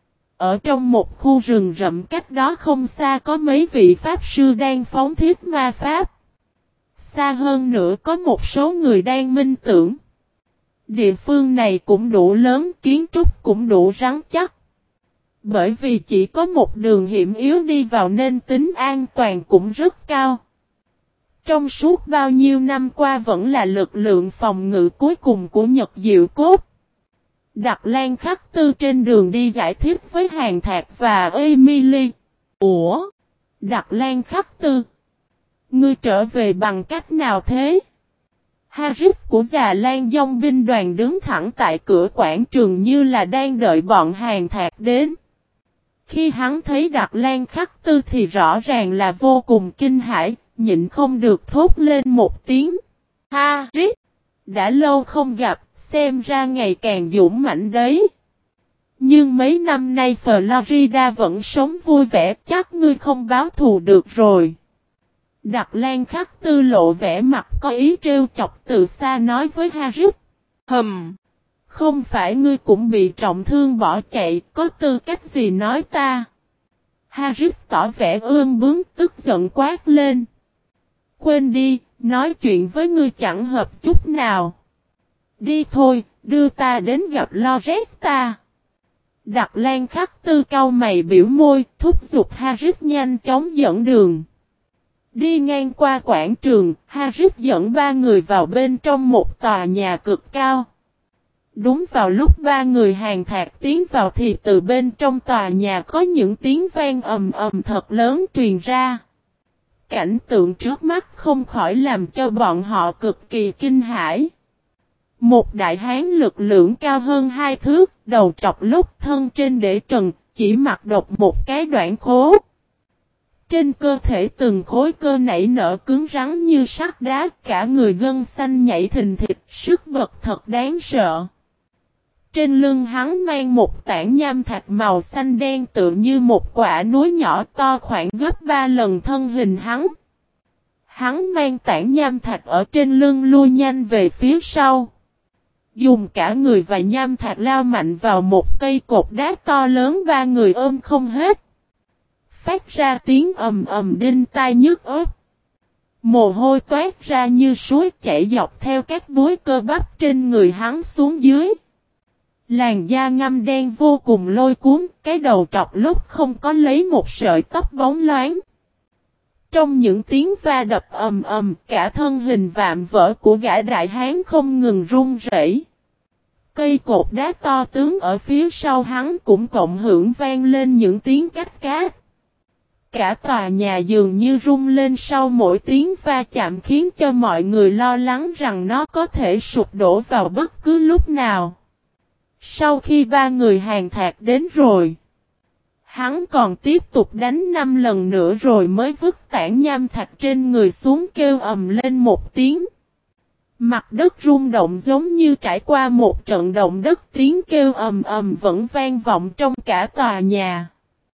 S1: Ở trong một khu rừng rậm cách đó không xa có mấy vị pháp sư đang phóng thiết ma pháp. Xa hơn nữa có một số người đang minh tưởng. Địa phương này cũng đủ lớn, kiến trúc cũng đủ rắn chắc. Bởi vì chỉ có một đường hiểm yếu đi vào nên tính an toàn cũng rất cao. Trong suốt bao nhiêu năm qua vẫn là lực lượng phòng ngự cuối cùng của Nhật Diệu Cốt. Đạt Lan Khắc Tư trên đường đi giải thích với Hàn Thạc và Emily. Ủa? Đạt Lan Khắc Tư. Ngươi trở về bằng cách nào thế? Harris của già Lan dòng binh đoàn đứng thẳng tại cửa quảng trường như là đang đợi bọn Hàn Thạc đến. Khi hắn thấy Đạt Lan Khắc Tư thì rõ ràng là vô cùng kinh hãi, nhịn không được thốt lên một tiếng. Harris! Đã lâu không gặp, xem ra ngày càng dũng mãnh đấy. Nhưng mấy năm nay Florida vẫn sống vui vẻ, chắc ngươi không báo thù được rồi. Đạt Lan Khắc Tư lộ vẻ mặt có ý trêu chọc từ xa nói với Harris. Không phải ngươi cũng bị trọng thương bỏ chạy, có tư cách gì nói ta? Harris tỏ vẻ ương bướng tức giận quát lên. Quên đi, nói chuyện với ngươi chẳng hợp chút nào. Đi thôi, đưa ta đến gặp Loretta. Đạt Lan Khắc Tư cau mày biểu môi, thúc giục Harris nhanh chóng dẫn đường. Đi ngang qua quảng trường, Harris dẫn ba người vào bên trong một tòa nhà cực cao. Đúng vào lúc ba người Hàn Thạc tiến vào thì từ bên trong tòa nhà có những tiếng vang ầm ầm thật lớn truyền ra. Cảnh tượng trước mắt không khỏi làm cho bọn họ cực kỳ kinh hãi. Một đại hán lực lượng cao hơn 2 thước, đầu trọc lúc thân trên để trần, chỉ mặc độc một cái đoạn khố. Trên cơ thể từng khối cơ nảy nở cứng rắn như sắt đá, cả người gân xanh nhảy thình thịch, sức bật thật đáng sợ. Trên lưng hắn mang một tảng nham thạch màu xanh đen tựa như một quả núi nhỏ to khoảng gấp 3 lần thân hình hắn. Hắn mang tảng nham thạch ở trên lưng lui nhanh về phía sau. Dùng cả người và nham thạch lao mạnh vào một cây cột đá to lớn ba người ôm không hết. Phát ra tiếng ầm ầm đinh tai nhức óc. Mồ hôi toát ra như suối chảy dọc theo các búi cơ bắp trên người hắn xuống dưới. Làn da ngăm đen vô cùng lôi cuốn, cái đầu trọc lúc không có lấy một sợi tóc bóng loáng. Trong những tiếng va đập ầm ầm, cả thân hình vạm vỡ của gã đại hán không ngừng run rẩy. Cây cột đá to tướng ở phía sau hắn cũng cộng hưởng vang lên những tiếng cách cát. Cả tòa nhà dường như rung lên sau mỗi tiếng va chạm khiến cho mọi người lo lắng rằng nó có thể sụp đổ vào bất cứ lúc nào. Sau khi ba người hàng thạc đến rồi, hắn còn tiếp tục đánh 5 lần nữa rồi mới vứt tảng nham thạch trên người xuống kêu ầm lên một tiếng. Mặt đất rung động giống như trải qua một trận động đất, tiếng kêu ầm ầm vẫn vang vọng trong cả tòa nhà.